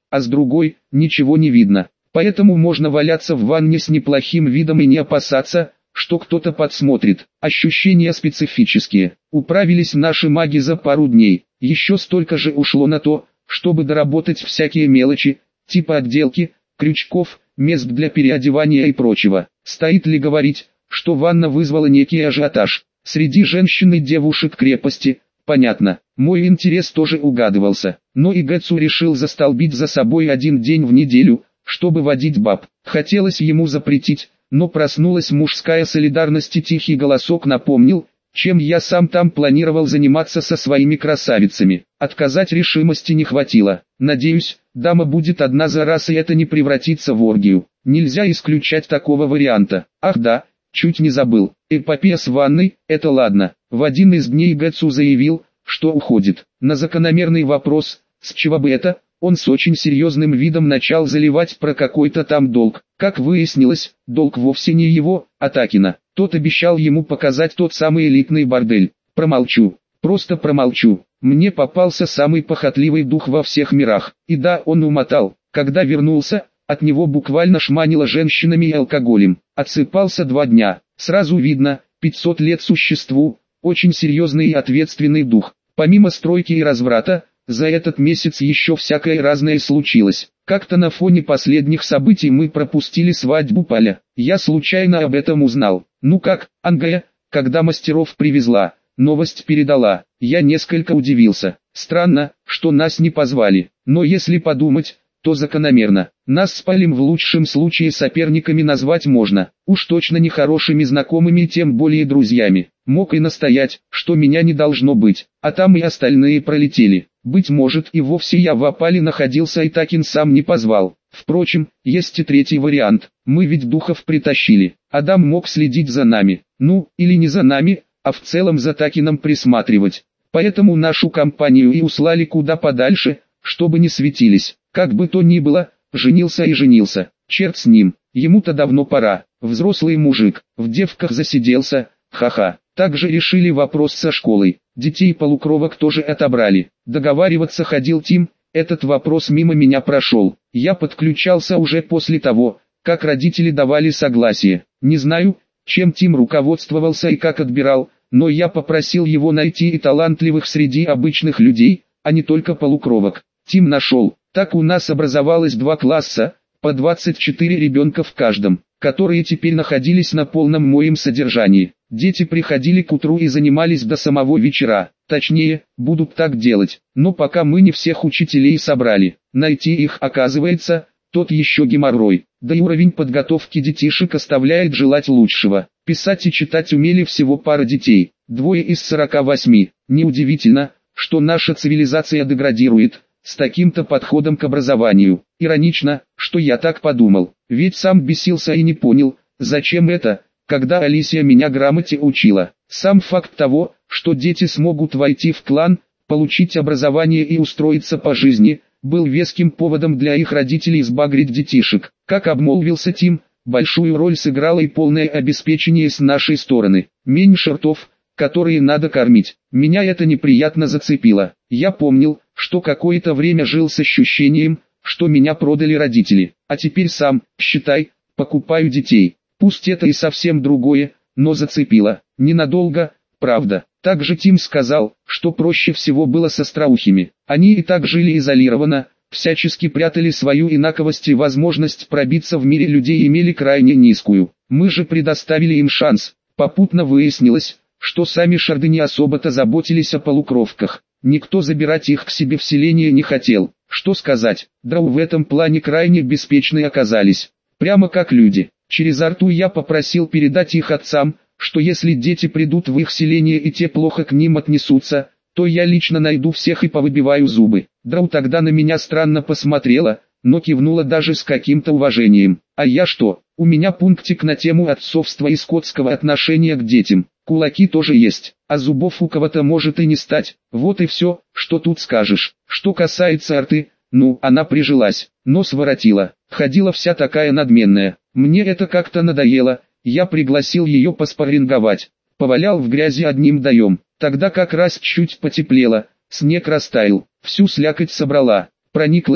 а с другой – ничего не видно. Поэтому можно валяться в ванне с неплохим видом и не опасаться, что кто-то подсмотрит. Ощущения специфические. Управились наши маги за пару дней. Еще столько же ушло на то, чтобы доработать всякие мелочи, типа отделки, крючков, мест для переодевания и прочего. Стоит ли говорить, что ванна вызвала некий ажиотаж среди женщин и девушек крепости? Понятно, мой интерес тоже угадывался, но и Гэцу решил застолбить за собой один день в неделю, чтобы водить баб. Хотелось ему запретить, но проснулась мужская солидарность и тихий голосок напомнил, чем я сам там планировал заниматься со своими красавицами. Отказать решимости не хватило. Надеюсь, дама будет одна за раз и это не превратится в оргию. Нельзя исключать такого варианта. Ах да, чуть не забыл. Эпопея с ванной, это ладно. В один из дней Гэцу заявил, что уходит. На закономерный вопрос, с чего бы это, он с очень серьезным видом начал заливать про какой-то там долг. Как выяснилось, долг вовсе не его, а Такина. Тот обещал ему показать тот самый элитный бордель. Промолчу, просто промолчу. Мне попался самый похотливый дух во всех мирах. И да, он умотал. Когда вернулся, от него буквально шманило женщинами и алкоголем. Отсыпался два дня. Сразу видно, пятьсот лет существу, очень серьезный и ответственный дух. Помимо стройки и разврата, за этот месяц еще всякое разное случилось. Как-то на фоне последних событий мы пропустили свадьбу Паля. Я случайно об этом узнал. Ну как, Ангая, когда мастеров привезла, новость передала. Я несколько удивился. Странно, что нас не позвали. Но если подумать, то закономерно. Нас с Палем в лучшем случае соперниками назвать можно. Уж точно не хорошими знакомыми, тем более друзьями. Мог и настоять, что меня не должно быть. А там и остальные пролетели. Быть может, и вовсе я в опале находился и Такин сам не позвал. Впрочем, есть и третий вариант. Мы ведь духов притащили. Адам мог следить за нами. Ну, или не за нами, а в целом за Такином присматривать. Поэтому нашу компанию и услали куда подальше, чтобы не светились. Как бы то ни было, женился и женился. Черт с ним, ему-то давно пора. Взрослый мужик, в девках засиделся, ха-ха. Также решили вопрос со школой. Детей полукровок тоже отобрали. Договариваться ходил Тим, этот вопрос мимо меня прошел. Я подключался уже после того, как родители давали согласие. Не знаю, чем Тим руководствовался и как отбирал, но я попросил его найти и талантливых среди обычных людей, а не только полукровок. Тим нашел. Так у нас образовалось два класса, по двадцать четыре ребенка в каждом, которые теперь находились на полном моем содержании. Дети приходили к утру и занимались до самого вечера, точнее, будут так делать, но пока мы не всех учителей собрали. Найти их, оказывается, тот еще геморрой, да и уровень подготовки детишек оставляет желать лучшего. Писать и читать умели всего пара детей, двое из сорока восьми. Неудивительно, что наша цивилизация деградирует с таким-то подходом к образованию. Иронично, что я так подумал, ведь сам бесился и не понял, зачем это, когда Алисия меня грамоте учила. Сам факт того, что дети смогут войти в клан, получить образование и устроиться по жизни, был веским поводом для их родителей сбагрить детишек. Как обмолвился Тим, большую роль сыграло и полное обеспечение с нашей стороны. Меньше ртов, которые надо кормить. Меня это неприятно зацепило. Я помнил, что какое-то время жил с ощущением, что меня продали родители, а теперь сам, считай, покупаю детей. Пусть это и совсем другое, но зацепило. Ненадолго, правда. Также Тим сказал, что проще всего было с остроухими. Они и так жили изолированно, всячески прятали свою инаковость и возможность пробиться в мире людей имели крайне низкую. Мы же предоставили им шанс. Попутно выяснилось, что сами шарды не особо-то заботились о полукровках. Никто забирать их к себе в селение не хотел. Что сказать, драу в этом плане крайне беспечны оказались. Прямо как люди. Через Арту я попросил передать их отцам, что если дети придут в их селение и те плохо к ним отнесутся, то я лично найду всех и повыбиваю зубы. Драу тогда на меня странно посмотрела, но кивнула даже с каким-то уважением. А я что, у меня пунктик на тему отцовства и скотского отношения к детям. Кулаки тоже есть, а зубов у кого-то может и не стать. Вот и все, что тут скажешь. Что касается Арты, ну, она прижилась, нос воротила, ходила вся такая надменная. Мне это как-то надоело, я пригласил ее поспарринговать. Повалял в грязи одним даем. Тогда как раз чуть потеплело, снег растаял, всю слякоть собрала. Прониклась,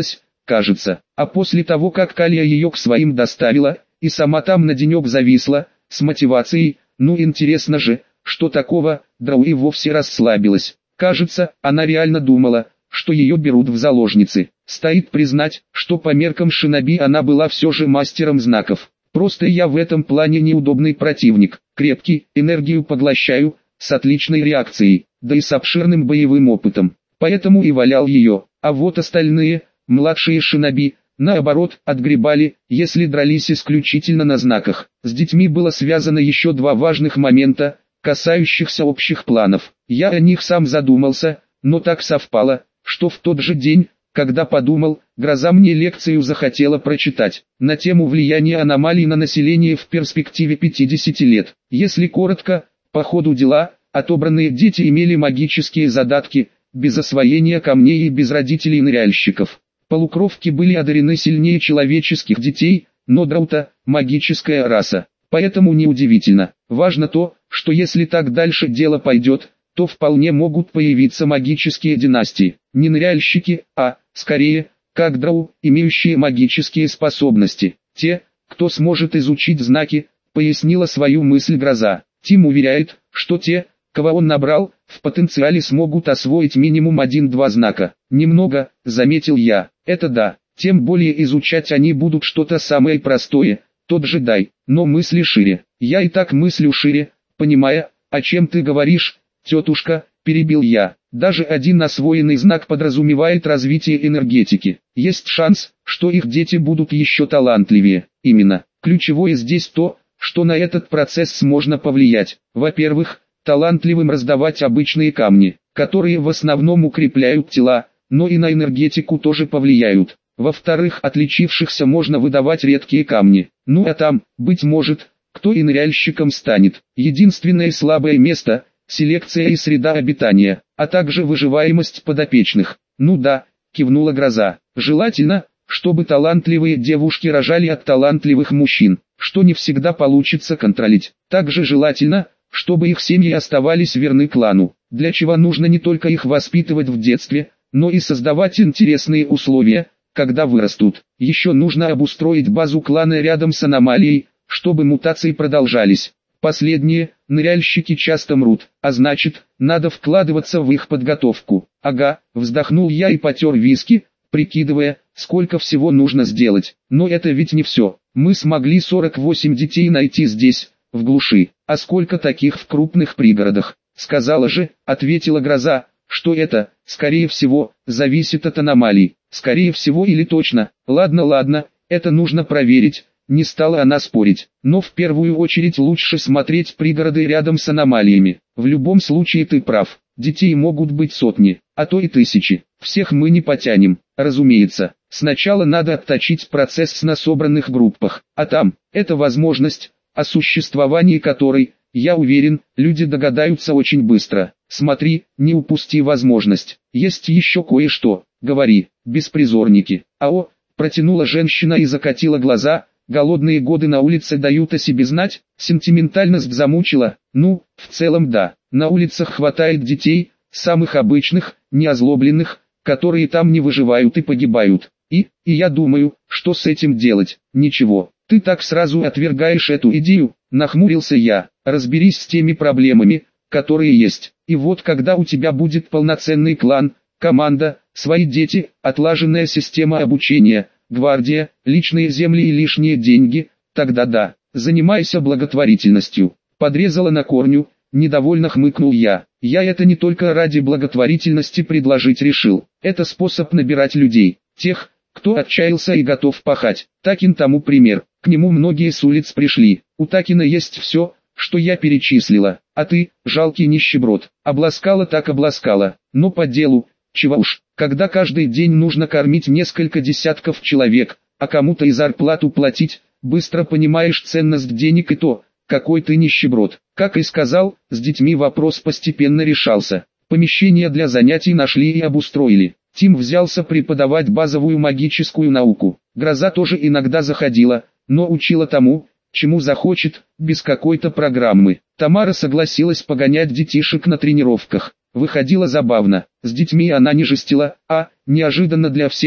кажется. А после того, как Калия ее к своим доставила, и сама там на денек зависла, с мотивацией, ну интересно же, что такого, Драу и вовсе расслабилась. Кажется, она реально думала, что ее берут в заложницы. Стоит признать, что по меркам шиноби она была все же мастером знаков. Просто я в этом плане неудобный противник, крепкий, энергию поглощаю, с отличной реакцией, да и с обширным боевым опытом. Поэтому и валял ее, а вот остальные, младшие шиноби, наоборот, отгребали, если дрались исключительно на знаках. С детьми было связано еще два важных момента, касающихся общих планов. Я о них сам задумался, но так совпало, что в тот же день, когда подумал, Гроза мне лекцию захотела прочитать, на тему влияния аномалий на население в перспективе пятидесяти лет. Если коротко, по ходу дела, отобранные дети имели магические задатки, без освоения камней и без родителей ныряльщиков. Полукровки были одарены сильнее человеческих детей, но Драута – магическая раса. Поэтому неудивительно. Важно то, что если так дальше дело пойдет, то вполне могут появиться магические династии. Не ныряльщики, а, скорее, как Драу, имеющие магические способности. Те, кто сможет изучить знаки, пояснила свою мысль Гроза. Тим уверяет, что те, кого он набрал, в потенциале смогут освоить минимум один-два знака. Немного, заметил я. Это да, тем более изучать они будут что-то самое простое, тот же дай, но мысли шире. Я и так мыслю шире, понимая, о чем ты говоришь, тетушка, перебил я. Даже один освоенный знак подразумевает развитие энергетики. Есть шанс, что их дети будут еще талантливее. Именно, ключевое здесь то, что на этот процесс можно повлиять. Во-первых, талантливым раздавать обычные камни, которые в основном укрепляют тела, но и на энергетику тоже повлияют. Во-вторых, отличившихся можно выдавать редкие камни. Ну а там, быть может, кто и ныряльщиком станет. Единственное слабое место – селекция и среда обитания, а также выживаемость подопечных. Ну да, кивнула Гроза. Желательно, чтобы талантливые девушки рожали от талантливых мужчин, что не всегда получится контролить. Также желательно, чтобы их семьи оставались верны клану, для чего нужно не только их воспитывать в детстве, но и создавать интересные условия, когда вырастут. Еще нужно обустроить базу клана рядом с аномалией, чтобы мутации продолжались. Последние, ныряльщики часто мрут, а значит, надо вкладываться в их подготовку. Ага, вздохнул я и потер виски, прикидывая, сколько всего нужно сделать. Но это ведь не все. Мы смогли сорок восемь детей найти здесь, в глуши. А сколько таких в крупных пригородах? Сказала же, ответила Гроза, что это, скорее всего, зависит от аномалий. Скорее всего или точно. Ладно, ладно, это нужно проверить. Не стала она спорить, но в первую очередь лучше смотреть пригороды рядом с аномалиями. В любом случае ты прав, детей могут быть сотни, а то и тысячи. Всех мы не потянем, разумеется. Сначала надо отточить процесс на собранных группах, а там, это возможность, о существовании которой, я уверен, люди догадаются очень быстро. Смотри, не упусти возможность. Есть еще кое-что, говори, беспризорники. Ао, протянула женщина и закатила глаза. Голодные годы на улице дают о себе знать, сентиментальность замучила. Ну, в целом да, на улицах хватает детей, самых обычных, неозлобленных, которые там не выживают и погибают. И, и я думаю, что с этим делать? Ничего, ты так сразу отвергаешь эту идею, нахмурился я. Разберись с теми проблемами, которые есть. И вот когда у тебя будет полноценный клан, команда, свои дети, отлаженная система обучения, гвардия, личные земли и лишние деньги, тогда да, занимайся благотворительностью. Подрезала на корню, недовольно хмыкнул я. Я это не только ради благотворительности предложить решил. Это способ набирать людей, тех, кто отчаялся и готов пахать. Такин тому пример. К нему многие с улиц пришли. У Такина есть все, что я перечислила. А ты, жалкий нищеброд, обласкала так обласкала. Но по делу, чего уж, когда каждый день нужно кормить несколько десятков человек, а кому-то и зарплату платить, быстро понимаешь ценность денег и то, какой ты нищеброд. Как и сказал, с детьми вопрос постепенно решался. Помещения для занятий нашли и обустроили. Тим взялся преподавать базовую магическую науку. Гроза тоже иногда заходила, но учила тому, чему захочет, без какой-то программы. Тамара согласилась погонять детишек на тренировках. Выходило забавно. С детьми она не жестила, а, неожиданно для всех,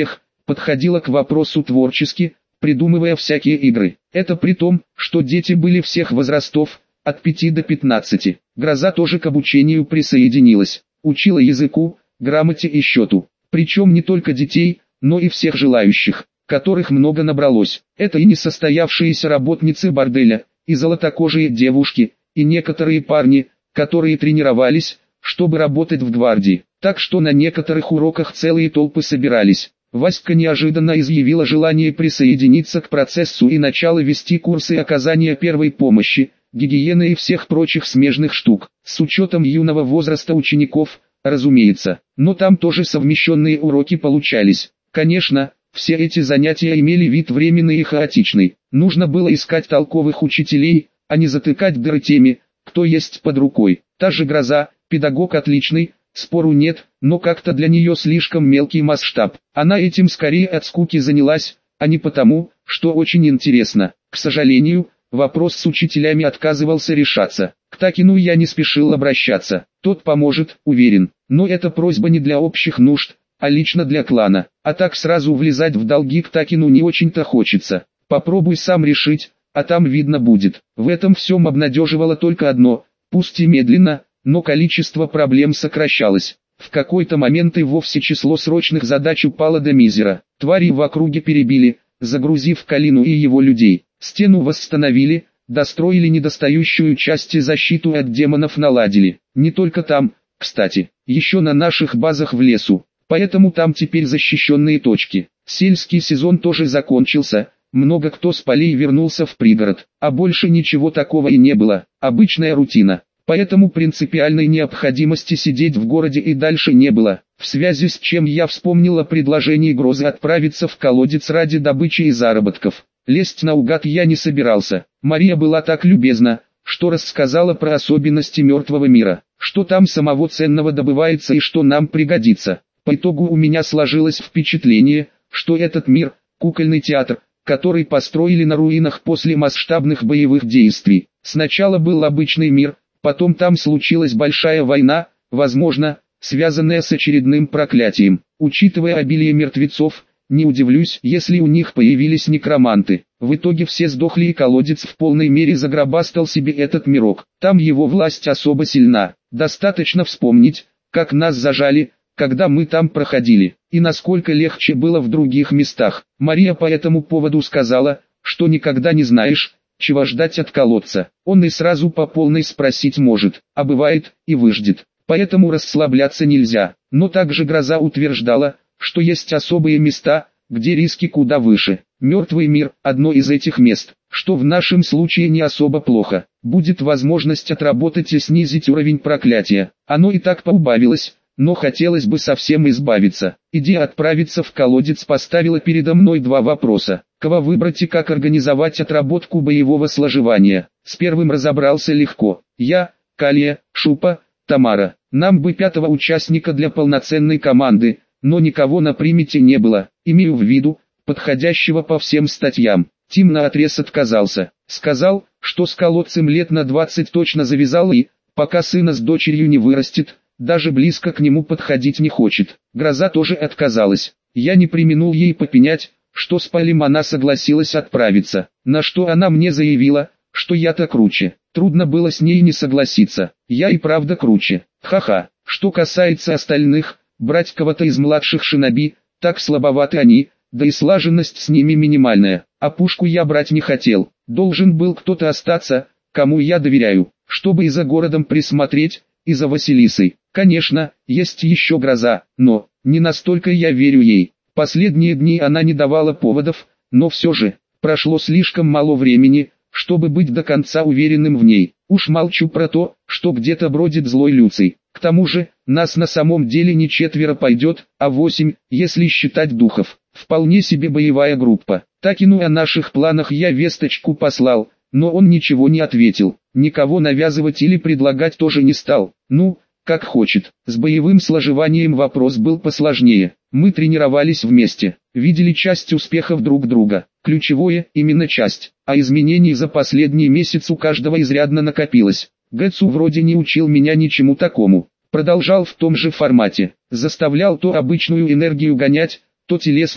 подходила к вопросу творчески, придумывая всякие игры. Это при том, что дети были всех возрастов, от пяти до пятнадцати. Гроза тоже к обучению присоединилась, учила языку, грамоте и счету. Причем не только детей, но и всех желающих, которых много набралось. Это и несостоявшиеся работницы борделя, и золотокожие девушки, и некоторые парни, которые тренировались, чтобы работать в гвардии. Так что на некоторых уроках целые толпы собирались. Васька неожиданно изъявила желание присоединиться к процессу и начала вести курсы оказания первой помощи, гигиены и всех прочих смежных штук, с учетом юного возраста учеников, разумеется. Но там тоже совмещенные уроки получались. Конечно, все эти занятия имели вид временный и хаотичный. Нужно было искать толковых учителей, а не затыкать дыры теми, кто есть под рукой. Та же Гроза, педагог отличный, спору нет, но как-то для нее слишком мелкий масштаб. Она этим скорее от скуки занялась, а не потому, что очень интересно. К сожалению, вопрос с учителями отказывался решаться. К Такину я не спешил обращаться. Тот поможет, уверен. Но эта просьба не для общих нужд, а лично для клана. А так сразу влезать в долги к Такину не очень-то хочется. Попробуй сам решить, а там видно будет. В этом всем обнадеживало только одно, пусть и медленно, но количество проблем сокращалось. В какой-то момент и вовсе число срочных задач упало до мизера. Твари в округе перебили, загрузив Калину и его людей. Стену восстановили, достроили недостающую часть и защиту от демонов наладили. Не только там, кстати, еще на наших базах в лесу. Поэтому там теперь защищенные точки. Сельский сезон тоже закончился, много кто с полей вернулся в пригород. А больше ничего такого и не было, обычная рутина. Поэтому принципиальной необходимости сидеть в городе и дальше не было, в связи с чем я вспомнил о предложении Грозы отправиться в колодец ради добычи и заработков. Лезть наугад я не собирался. Мария была так любезна, что рассказала про особенности мертвого мира, что там самого ценного добывается и что нам пригодится. По итогу у меня сложилось впечатление, что этот мир – кукольный театр, который построили на руинах после масштабных боевых действий. Сначала был обычный мир, потом там случилась большая война, возможно, связанная с очередным проклятием. Учитывая обилие мертвецов, не удивлюсь, если у них появились некроманты. В итоге все сдохли и колодец в полной мере загробастал себе этот мирок. Там его власть особо сильна. Достаточно вспомнить, как нас зажали, когда мы там проходили, и насколько легче было в других местах. Мария по этому поводу сказала, что никогда не знаешь, чего ждать от колодца. Он и сразу по полной спросить может, а бывает и выждет. Поэтому расслабляться нельзя. Но также Гроза утверждала, что есть особые места, где риски куда выше. Мертвый мир – одно из этих мест, что в нашем случае не особо плохо. Будет возможность отработать и снизить уровень проклятия. Оно и так поубавилось, но хотелось бы совсем избавиться. Идея отправиться в колодец поставила передо мной два вопроса. Кого выбрать и как организовать отработку боевого сложевания. С первым разобрался легко. Я, Калия, Шупа, Тамара. Нам бы пятого участника для полноценной команды, но никого на примете не было, имею в виду, подходящего по всем статьям. Тим наотрез отказался. Сказал, что с колодцем лет на двадцать точно завязал и, пока сына с дочерью не вырастет, даже близко к нему подходить не хочет. Гроза тоже отказалась. Я не преминул ей попенять, что с Полем она согласилась отправиться, на что она мне заявила, что я-то круче. Трудно было с ней не согласиться. Я и правда круче. Ха-ха. Что касается остальных, брать кого-то из младших шиноби, так слабоваты они, да и слаженность с ними минимальная. А пушку я брать не хотел. Должен был кто-то остаться, кому я доверяю, чтобы и за городом присмотреть, и за Василисой. Конечно, есть еще Гроза, но не настолько я верю ей. Последние дни она не давала поводов, но все же, прошло слишком мало времени, чтобы быть до конца уверенным в ней. Уж молчу про то, что где-то бродит злой Люций. К тому же, нас на самом деле не четверо пойдет, а восемь, если считать духов. Вполне себе боевая группа. Такину о наших планах я весточку послал, но он ничего не ответил. Никого навязывать или предлагать тоже не стал. Ну, как хочет. С боевым сложеванием вопрос был посложнее. Мы тренировались вместе, видели часть успехов друг друга. Ключевое, именно часть. А изменений за последний месяц у каждого изрядно накопилось. Гэцу вроде не учил меня ничему такому. Продолжал в том же формате. Заставлял то обычную энергию гонять, то телесную,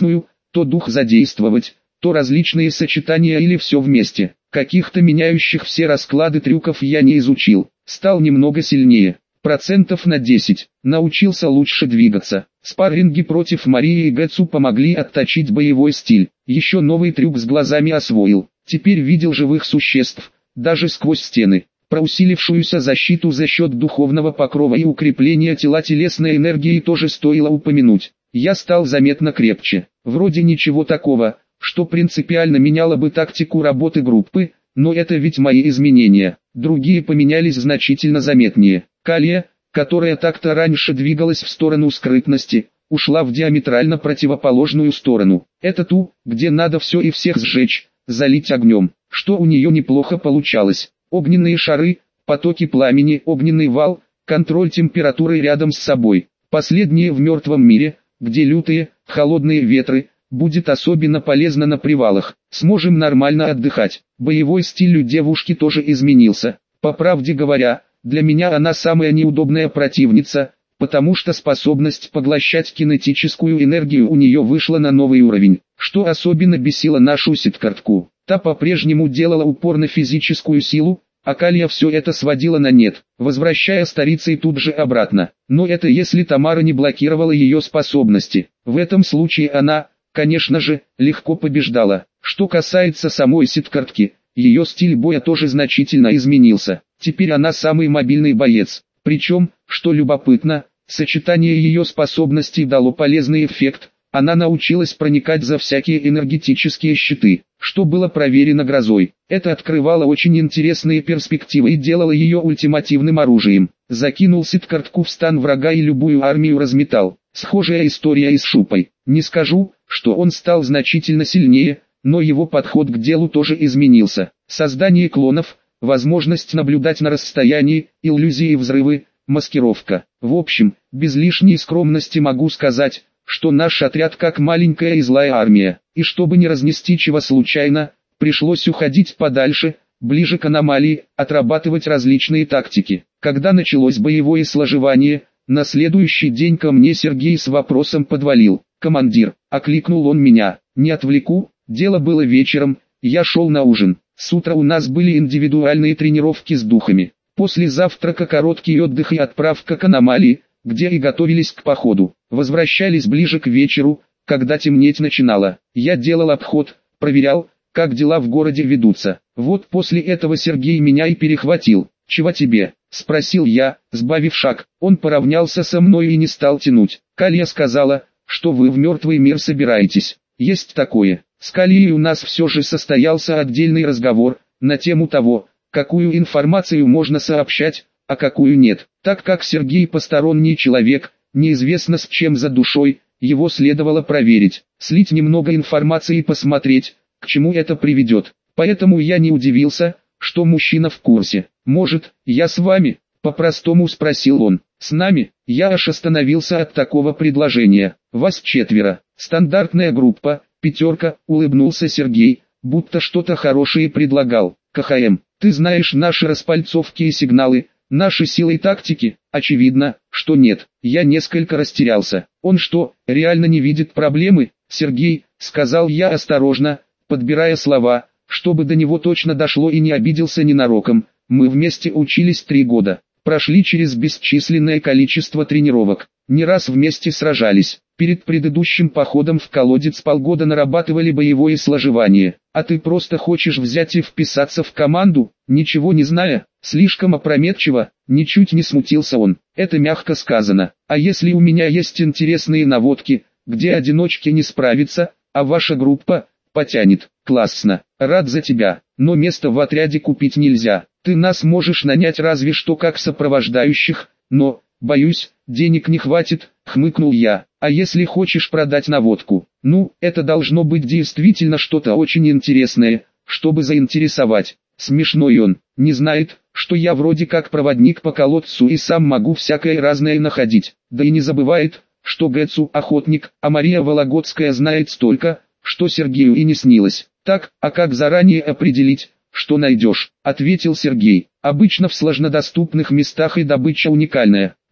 то дух задействовать, то различные сочетания или все вместе. Каких-то меняющих все расклады трюков я не изучил, стал немного сильнее, процентов на десять, научился лучше двигаться. Спарринги против Марии и Гэтсу помогли отточить боевой стиль, еще новый трюк с глазами освоил, теперь видел живых существ, даже сквозь стены. Про усилившуюся защиту за счет духовного покрова и укрепления тела телесной энергией тоже стоило упомянуть. Я стал заметно крепче, вроде ничего такого, что принципиально меняло бы тактику работы группы, но это ведь мои изменения. Другие поменялись значительно заметнее. Калия, которая так-то раньше двигалась в сторону скрытности, ушла в диаметрально противоположную сторону. Это ту, где надо все и всех сжечь, залить огнем, что у нее неплохо получалось. Огненные шары, потоки пламени, огненный вал, контроль температуры рядом с собой. Последнее в мертвом мире, где лютые, холодные ветры, будет особенно полезно на привалах. Сможем нормально отдыхать. Боевой стиль у девушки тоже изменился. По правде говоря, для меня она самая неудобная противница, потому что способность поглощать кинетическую энергию у нее вышла на новый уровень, что особенно бесило нашу ситкартку. Та по-прежнему делала упор на физическую силу, а Калия все это сводила на нет, возвращая старицей тут же обратно. Но это если Тамара не блокировала ее способности. В этом случае она, конечно же, легко побеждала. Что касается самой ситкартки, ее стиль боя тоже значительно изменился. Теперь она самый мобильный боец. Причем, что любопытно, сочетание ее способностей дало полезный эффект. Она научилась проникать за всякие энергетические щиты, что было проверено грозой. Это открывало очень интересные перспективы и делало ее ультимативным оружием. Закинул ситкартку в стан врага и любую армию разметал. Схожая история и с Шупой. Не скажу, что он стал значительно сильнее, но его подход к делу тоже изменился. Создание клонов, возможность наблюдать на расстоянии, иллюзии и взрывы, маскировка. В общем, без лишней скромности могу сказать, что наш отряд как маленькая и злая армия, и чтобы не разнести чего случайно, пришлось уходить подальше, ближе к аномалии, отрабатывать различные тактики. Когда началось боевое сложевание, на следующий день ко мне Сергей с вопросом подвалил. «Командир», — окликнул он меня, — «не отвлеку?» Дело было вечером, я шел на ужин. С утра у нас были индивидуальные тренировки с духами. После завтрака короткий отдых и отправка к аномалии, где и готовились к походу. Возвращались ближе к вечеру, когда темнеть начинало. Я делал обход, проверял, как дела в городе ведутся. Вот после этого Сергей меня и перехватил. «Чего тебе?» — спросил я, сбавив шаг. Он поравнялся со мной и не стал тянуть. «Калия сказала, что вы в мертвый мир собираетесь. Есть такое». С Калией у нас все же состоялся отдельный разговор, на тему того, какую информацию можно сообщать, а какую нет. Так как Сергей посторонний человек, неизвестно с чем за душой, его следовало проверить, слить немного информации и посмотреть, к чему это приведет. Поэтому я не удивился, что мужчина в курсе. «Может, я с вами?» — по-простому спросил он. «С нами?» Я аж остановился от такого предложения. «Вас четверо. Стандартная группа, пятерка», — улыбнулся Сергей, будто что-то хорошее предлагал. «КХМ, ты знаешь наши распальцовки и сигналы, наши силы и тактики?» Очевидно, что нет. Я несколько растерялся. «Он что, реально не видит проблемы?» «Сергей», — сказал я осторожно, подбирая слова, чтобы до него точно дошло и не обиделся ненароком. «Мы вместе учились три года, прошли через бесчисленное количество тренировок, не раз вместе сражались. Перед предыдущим походом в колодец полгода нарабатывали боевое сложевание. А ты просто хочешь взять и вписаться в команду, ничего не зная?» Слишком опрометчиво, ничуть не смутился он. «Это мягко сказано. А если у меня есть интересные наводки, где одиночки не справиться, а ваша группа потянет? Классно, рад за тебя, но место в отряде купить нельзя. Ты нас можешь нанять разве что как сопровождающих, но, боюсь, денег не хватит», — хмыкнул я. «А если хочешь продать наводку? Ну, это должно быть действительно что-то очень интересное, чтобы заинтересовать». Смешной он, не знает, что я вроде как проводник по колодцу и сам могу всякое разное находить. Да и не забывает, что Гэтсу охотник, а Мария Вологодская знает столько, что Сергею и не снилось. «Так, а как заранее определить, что найдешь?» — ответил Сергей. «Обычно в сложнодоступных местах и добыча уникальная. Ну,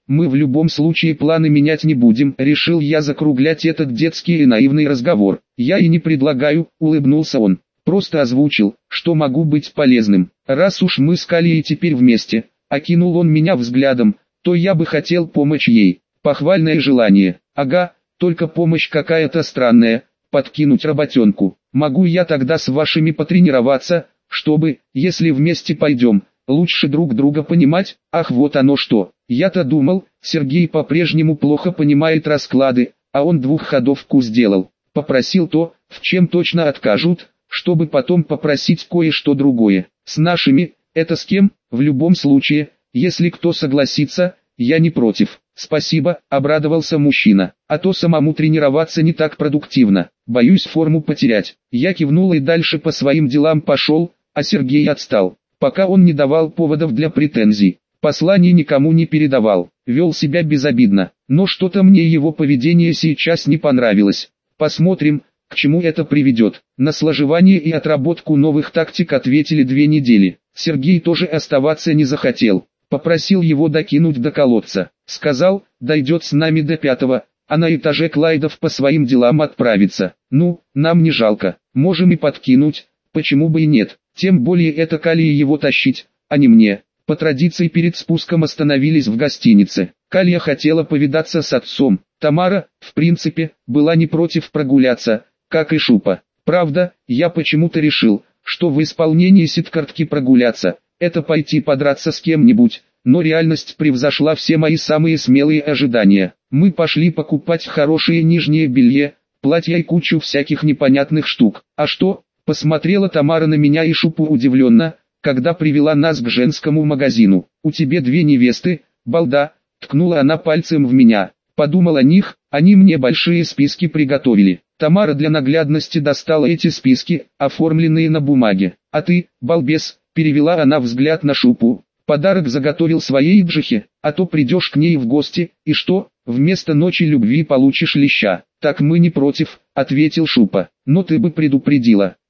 мы в любом случае планы менять не будем. Решил я закруглять этот детский и наивный разговор. Я и не предлагаю, улыбнулся он. Просто озвучил, что могу быть полезным. Раз уж мы с Калией теперь вместе, окинул он меня взглядом, то я бы хотел помочь ей. Похвальное желание. Ага, только помощь какая-то странная, подкинуть работенку. Могу я тогда с вашими потренироваться, чтобы, если вместе пойдем, лучше друг друга понимать? Ах, вот оно что. Я-то думал, Сергей по-прежнему плохо понимает расклады, а он двухходовку сделал. Попросил то, в чем точно откажут, чтобы потом попросить кое-что другое. С нашими, это с кем? В любом случае, если кто согласится, я не против. Спасибо, обрадовался мужчина. А то самому тренироваться не так продуктивно. Боюсь форму потерять. Я кивнул и дальше по своим делам пошел, а Сергей отстал. Пока он не давал поводов для претензий. Послание никому не передавал. Вел себя безобидно. Но что-то мне его поведение сейчас не понравилось. Посмотрим, к чему это приведет. На сложевание и отработку новых тактик ответили две недели. Сергей тоже оставаться не захотел. Попросил его докинуть до колодца. Сказал, дойдет с нами до пятого, а на этаже Клайдов по своим делам отправится. Ну, нам не жалко, можем и подкинуть, почему бы и нет. Тем более это Калии его тащить, а не мне. По традиции перед спуском остановились в гостинице. Калия хотела повидаться с отцом. Тамара, в принципе, была не против прогуляться, как и Шупа. Правда, я почему-то решил, что в исполнении ситкартки прогуляться – это пойти подраться с кем-нибудь, но реальность превзошла все мои самые смелые ожидания. Мы пошли покупать хорошее нижнее белье, платья и кучу всяких непонятных штук. А что? Посмотрела Тамара на меня и Шупу удивленно, когда привела нас к женскому магазину. У тебя две невесты, балда, ткнула она пальцем в меня. Подумал о них, они мне большие списки приготовили. Тамара для наглядности достала эти списки, оформленные на бумаге. А ты, балбес, перевела она взгляд на Шупу. Подарок заготовил своей Иджихе, а то придешь к ней в гости, и что, вместо ночи любви получишь леща. Так мы не против, ответил Шупа. Но ты бы предупредила.